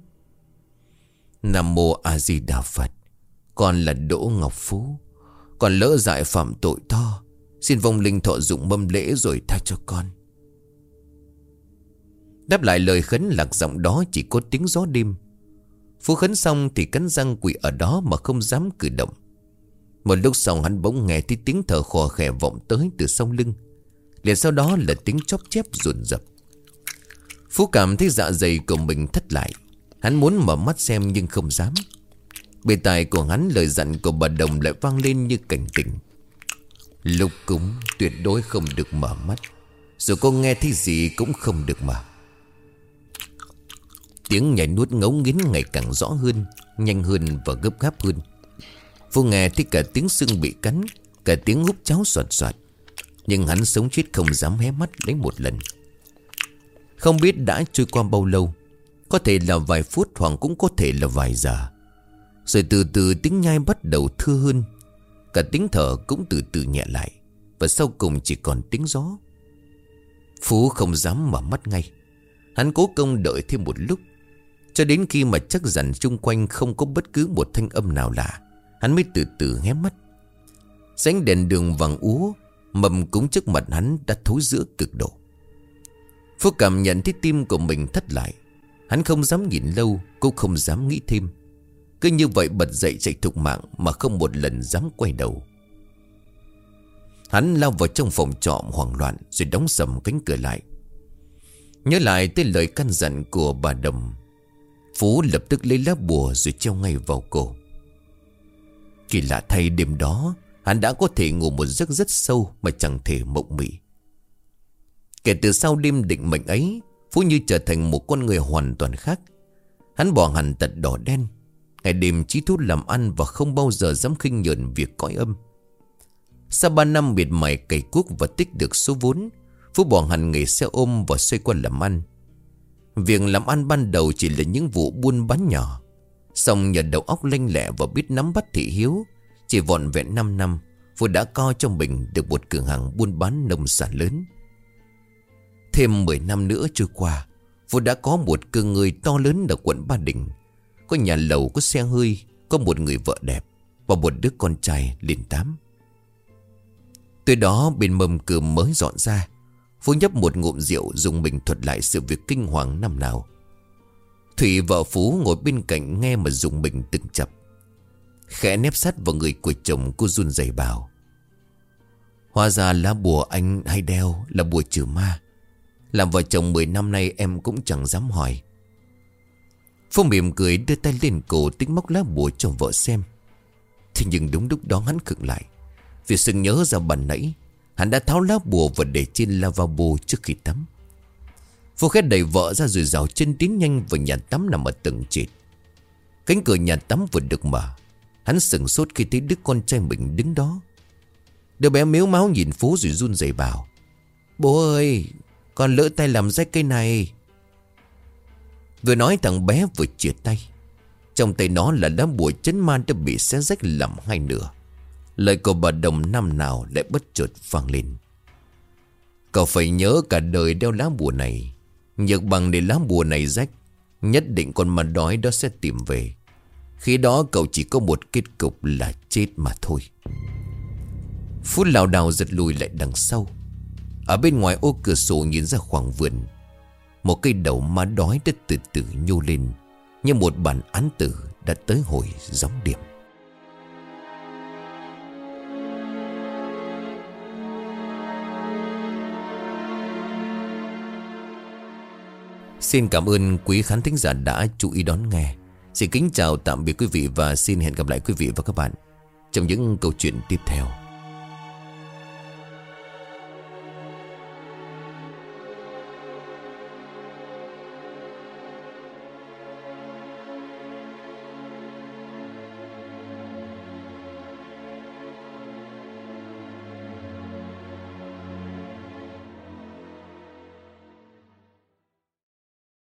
Nam Mô A Di Đà Phật. Con là Đỗ Ngọc Phú, con lỡ dại phạm tội to, xin vong linh thọ dụng mâm lễ rồi tha cho con. Đáp lại lời khấn lạc giọng đó chỉ có tiếng gió đêm. Phú khấn xong thì cắn răng quỳ ở đó mà không dám cử động. Một lúc sau hắn bỗng nghe thấy tiếng thở khò khè vọng tới từ sau lưng. Liền sau đó là tiếng chóp chép dồn dập. Phú cảm thấy dạ dày của mình thắt lại. Hắn muốn mở mắt xem nhưng không dám. Bên tai của hắn lời dặn của bà Đồng lại vang lên như cảnh tỉnh: lúc cúng tuyệt đối không được mở mắt, dù có nghe thấy gì cũng không được mở. Tiếng nhảy nuốt ngấu nghiến ngày càng rõ hơn, nhanh hơn và gấp gáp hơn. Phú nghe thấy cả tiếng xương bị cắn, cả tiếng húp cháo soạt soạt. Nhưng hắn sống chết không dám hé mắt lấy một lần. Không biết đã trôi qua bao lâu, có thể là vài phút hoặc cũng có thể là vài giờ. Rồi từ từ tiếng nhai bắt đầu thưa hơn, cả tiếng thở cũng từ từ nhẹ lại, và sau cùng chỉ còn tiếng gió. Phú không dám mở mắt ngay. Hắn cố công đợi thêm một lúc, cho đến khi mà chắc rằng chung quanh không có bất cứ một thanh âm nào lạ, hắn mới từ từ hé mắt. Ánh đèn đường vàng úa, mâm cúng trước mặt hắn đã thối rữa cực độ. Phú cảm nhận thấy tim của mình thắt lại. Hắn không dám nhìn lâu, cũng không dám nghĩ thêm. Cứ như vậy bật dậy chạy thục mạng mà không một lần dám quay đầu. Hắn lao vào trong phòng trọ hoảng loạn rồi đóng sầm cánh cửa lại. Nhớ lại tới lời căn dặn của bà Đồng, Phú lập tức lấy lá bùa rồi treo ngay vào cổ. Kỳ lạ thay, đêm đó hắn đã có thể ngủ một giấc rất sâu mà chẳng thể mộng mị. Kể từ sau đêm định mệnh ấy, Phú như trở thành một con người hoàn toàn khác. Hắn bỏ hẳn tật đỏ đen, ngày đêm chí thú làm ăn và không bao giờ dám khinh nhờn việc cõi âm. Sau 3 năm miệt mài cày cuốc và tích được số vốn, Phú bỏ hẳn nghề xe ôm và xoay qua làm ăn. Việc làm ăn ban đầu chỉ là những vụ buôn bán nhỏ. Xong nhờ đầu óc lanh lẹ và biết nắm bắt thị hiếu, chỉ vỏn vẹn 5 năm, Phú đã co cho mình được một cửa hàng buôn bán nông sản lớn. Thêm 10 năm nữa trôi qua, Phú đã có một cơ ngơi to lớn ở quận Ba Đình. Có nhà lầu, có xe hơi, có một người vợ đẹp và một đứa con trai lên 8. Từ đó bên mâm cơm mới dọn ra, Phú nhấp một ngụm rượu dùng mình thuật lại sự việc kinh hoàng năm nào. Thủy vợ Phú ngồi bên cạnh nghe mà dùng mình từng chập. Khẽ nép sát vào người của chồng, cô run rẩy bảo: "Hóa ra lá bùa anh hay đeo là bùa trừ ma. Làm vợ chồng 10 năm nay em cũng chẳng dám hỏi." Phú mỉm cười đưa tay lên cổ tính móc lá bùa cho vợ xem. Thế nhưng đúng lúc đó hắn khựng lại, vì sự nhớ ra ban nãy hắn đã tháo lá bùa và để trên lavabo trước khi tắm. Phú khét đẩy vợ ra rồi rào chân tiến nhanh vào nhà tắm nằm ở tầng trệt. Cánh cửa nhà tắm vừa được mở, hắn sửng sốt khi thấy đứa con trai mình đứng đó. Đứa bé mếu máo nhìn Phú rồi run rẩy bảo: "Bố ơi, con lỡ tay làm rách cây này." Vừa nói thằng bé vừa chìa tay. Trong tay nó là lá bùa trấn ma đã bị xé rách làm hai nửa. Lời của bà Đồng năm nào lại bất chợt vang lên: "Cậu phải nhớ cả đời đeo lá bùa này. Nhược bằng để lá bùa này rách, nhất định con ma đói đó sẽ tìm về. Khi đó cậu chỉ có một kết cục là chết mà thôi." Phú lảo đảo giật lùi lại đằng sau. Ở bên ngoài ô cửa sổ nhìn ra khoảng vườn, một cây đầu ma đói đã từ từ nhô lên, như một bản án tử đã tới hồi gióng điểm. Xin cảm ơn quý khán thính giả đã chú ý đón nghe. Xin kính chào tạm biệt quý vị và xin hẹn gặp lại quý vị và các bạn trong những câu chuyện tiếp theo.